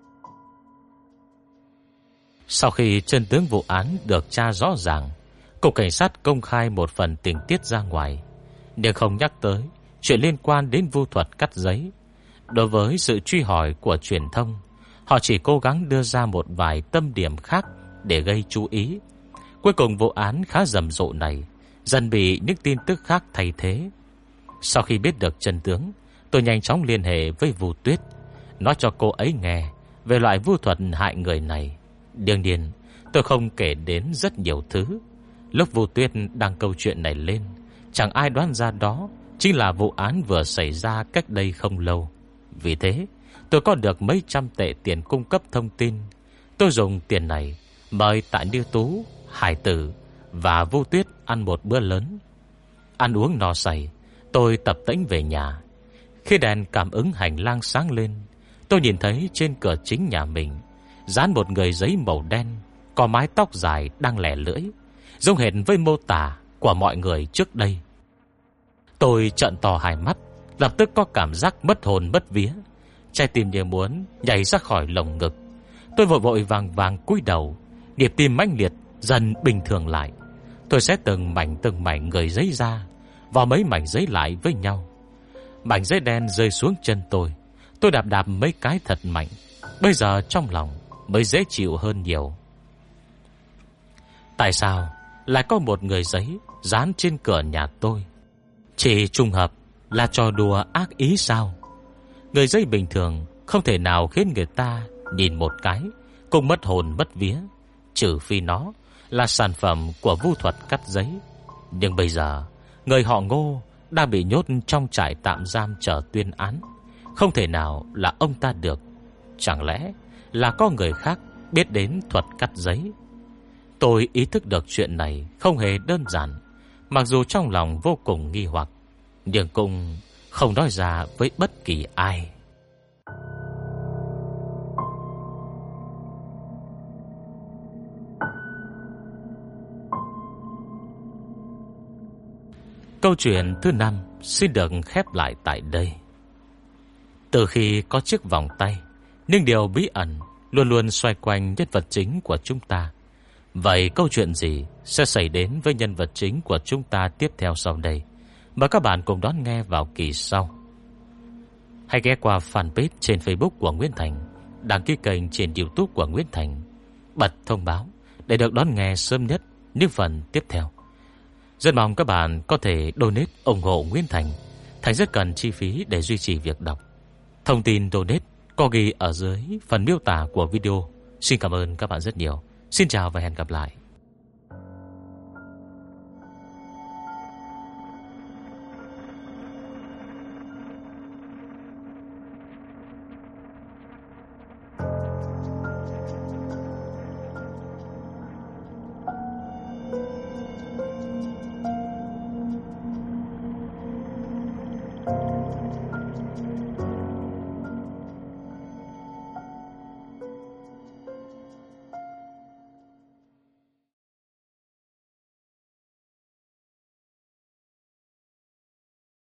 Sau khi chân tướng vụ án được tra rõ ràng, cục cảnh sát công khai một phần tình tiết ra ngoài, nhưng không nhắc tới chuyện liên quan đến vu thuật cắt giấy. Đối với sự truy hỏi của truyền thông, họ chỉ cố gắng đưa ra một vài tâm điểm khác để gây chú ý. Cuối cùng vụ án khá rầm rộ này dần bị những tin tức khác thay thế. Sau khi biết được chân tướng, tôi nhanh chóng liên hệ với Vu Tuyết, nói cho cô ấy nghe về loại vu thuật hại người này. Đương nhiên tôi không kể đến rất nhiều thứ. Lúc Vu Tuyết đăng câu chuyện này lên, chẳng ai đoán ra đó chính là vụ án vừa xảy ra cách đây không lâu. Vì thế tôi có được mấy trăm tệ tiền cung cấp thông tin. Tôi dùng tiền này mời Tạ Điêu Tú, Hải Tử và Vô Tuyết ăn một bữa lớn. Ăn uống no say, tôi tập tễnh về nhà. Khi đèn cảm ứng hành lang sáng lên, tôi nhìn thấy trên cửa chính nhà mình dán một người giấy màu đen, có mái tóc dài đang lẻ lưỡi, giống hệt với mô tả của mọi người trước đây. Tôi trợn to hai mắt, lập tức có cảm giác mất hồn mất vía, trái tim như muốn nhảy ra khỏi lồng ngực. Tôi vội vội vàng vàng cúi đầu, nhịp tim mãnh liệt dần bình thường lại. Tôi xé từng mảnh người giấy ra, vào mấy mảnh giấy lại với nhau. Mảnh giấy đen rơi xuống chân tôi. Tôi đạp đạp mấy cái thật mạnh. Bây giờ trong lòng mới dễ chịu hơn nhiều. Tại sao lại có một người giấy dán trên cửa nhà tôi? Chỉ trùng hợp là trò đùa ác ý sao? Người giấy bình thường không thể nào khiến người ta nhìn một cái cũng mất hồn mất vía, trừ phi nó là sản phẩm của vu thuật cắt giấy. Nhưng bây giờ người họ Ngô đang bị nhốt trong trại tạm giam chờ tuyên án, không thể nào là ông ta được. Chẳng lẽ là có người khác biết đến thuật cắt giấy? Tôi ý thức được chuyện này không hề đơn giản. Mặc dù trong lòng vô cùng nghi hoặc, nhưng cũng không nói ra với bất kỳ ai. Câu chuyện thứ 5 xin được khép lại tại đây. Từ khi có chiếc vòng tay, nhưng điều bí ẩn luôn luôn xoay quanh nhân vật chính của chúng ta. Vậy câu chuyện gì sẽ xảy đến với nhân vật chính của chúng ta tiếp theo sau đây? Mời các bạn cùng đón nghe vào kỳ sau. Hãy ghé qua fanpage trên Facebook của Nguyễn Thành, đăng ký kênh trên YouTube của Nguyễn Thành, bật thông báo để được đón nghe sớm nhất những phần tiếp theo. Rất mong các bạn có thể donate ủng hộ Nguyễn Thành. Thành rất cần chi phí để duy trì việc đọc. Thông tin donate có ghi ở dưới phần miêu tả của video. Xin cảm ơn các bạn rất nhiều. Xin chào và hẹn gặp lại.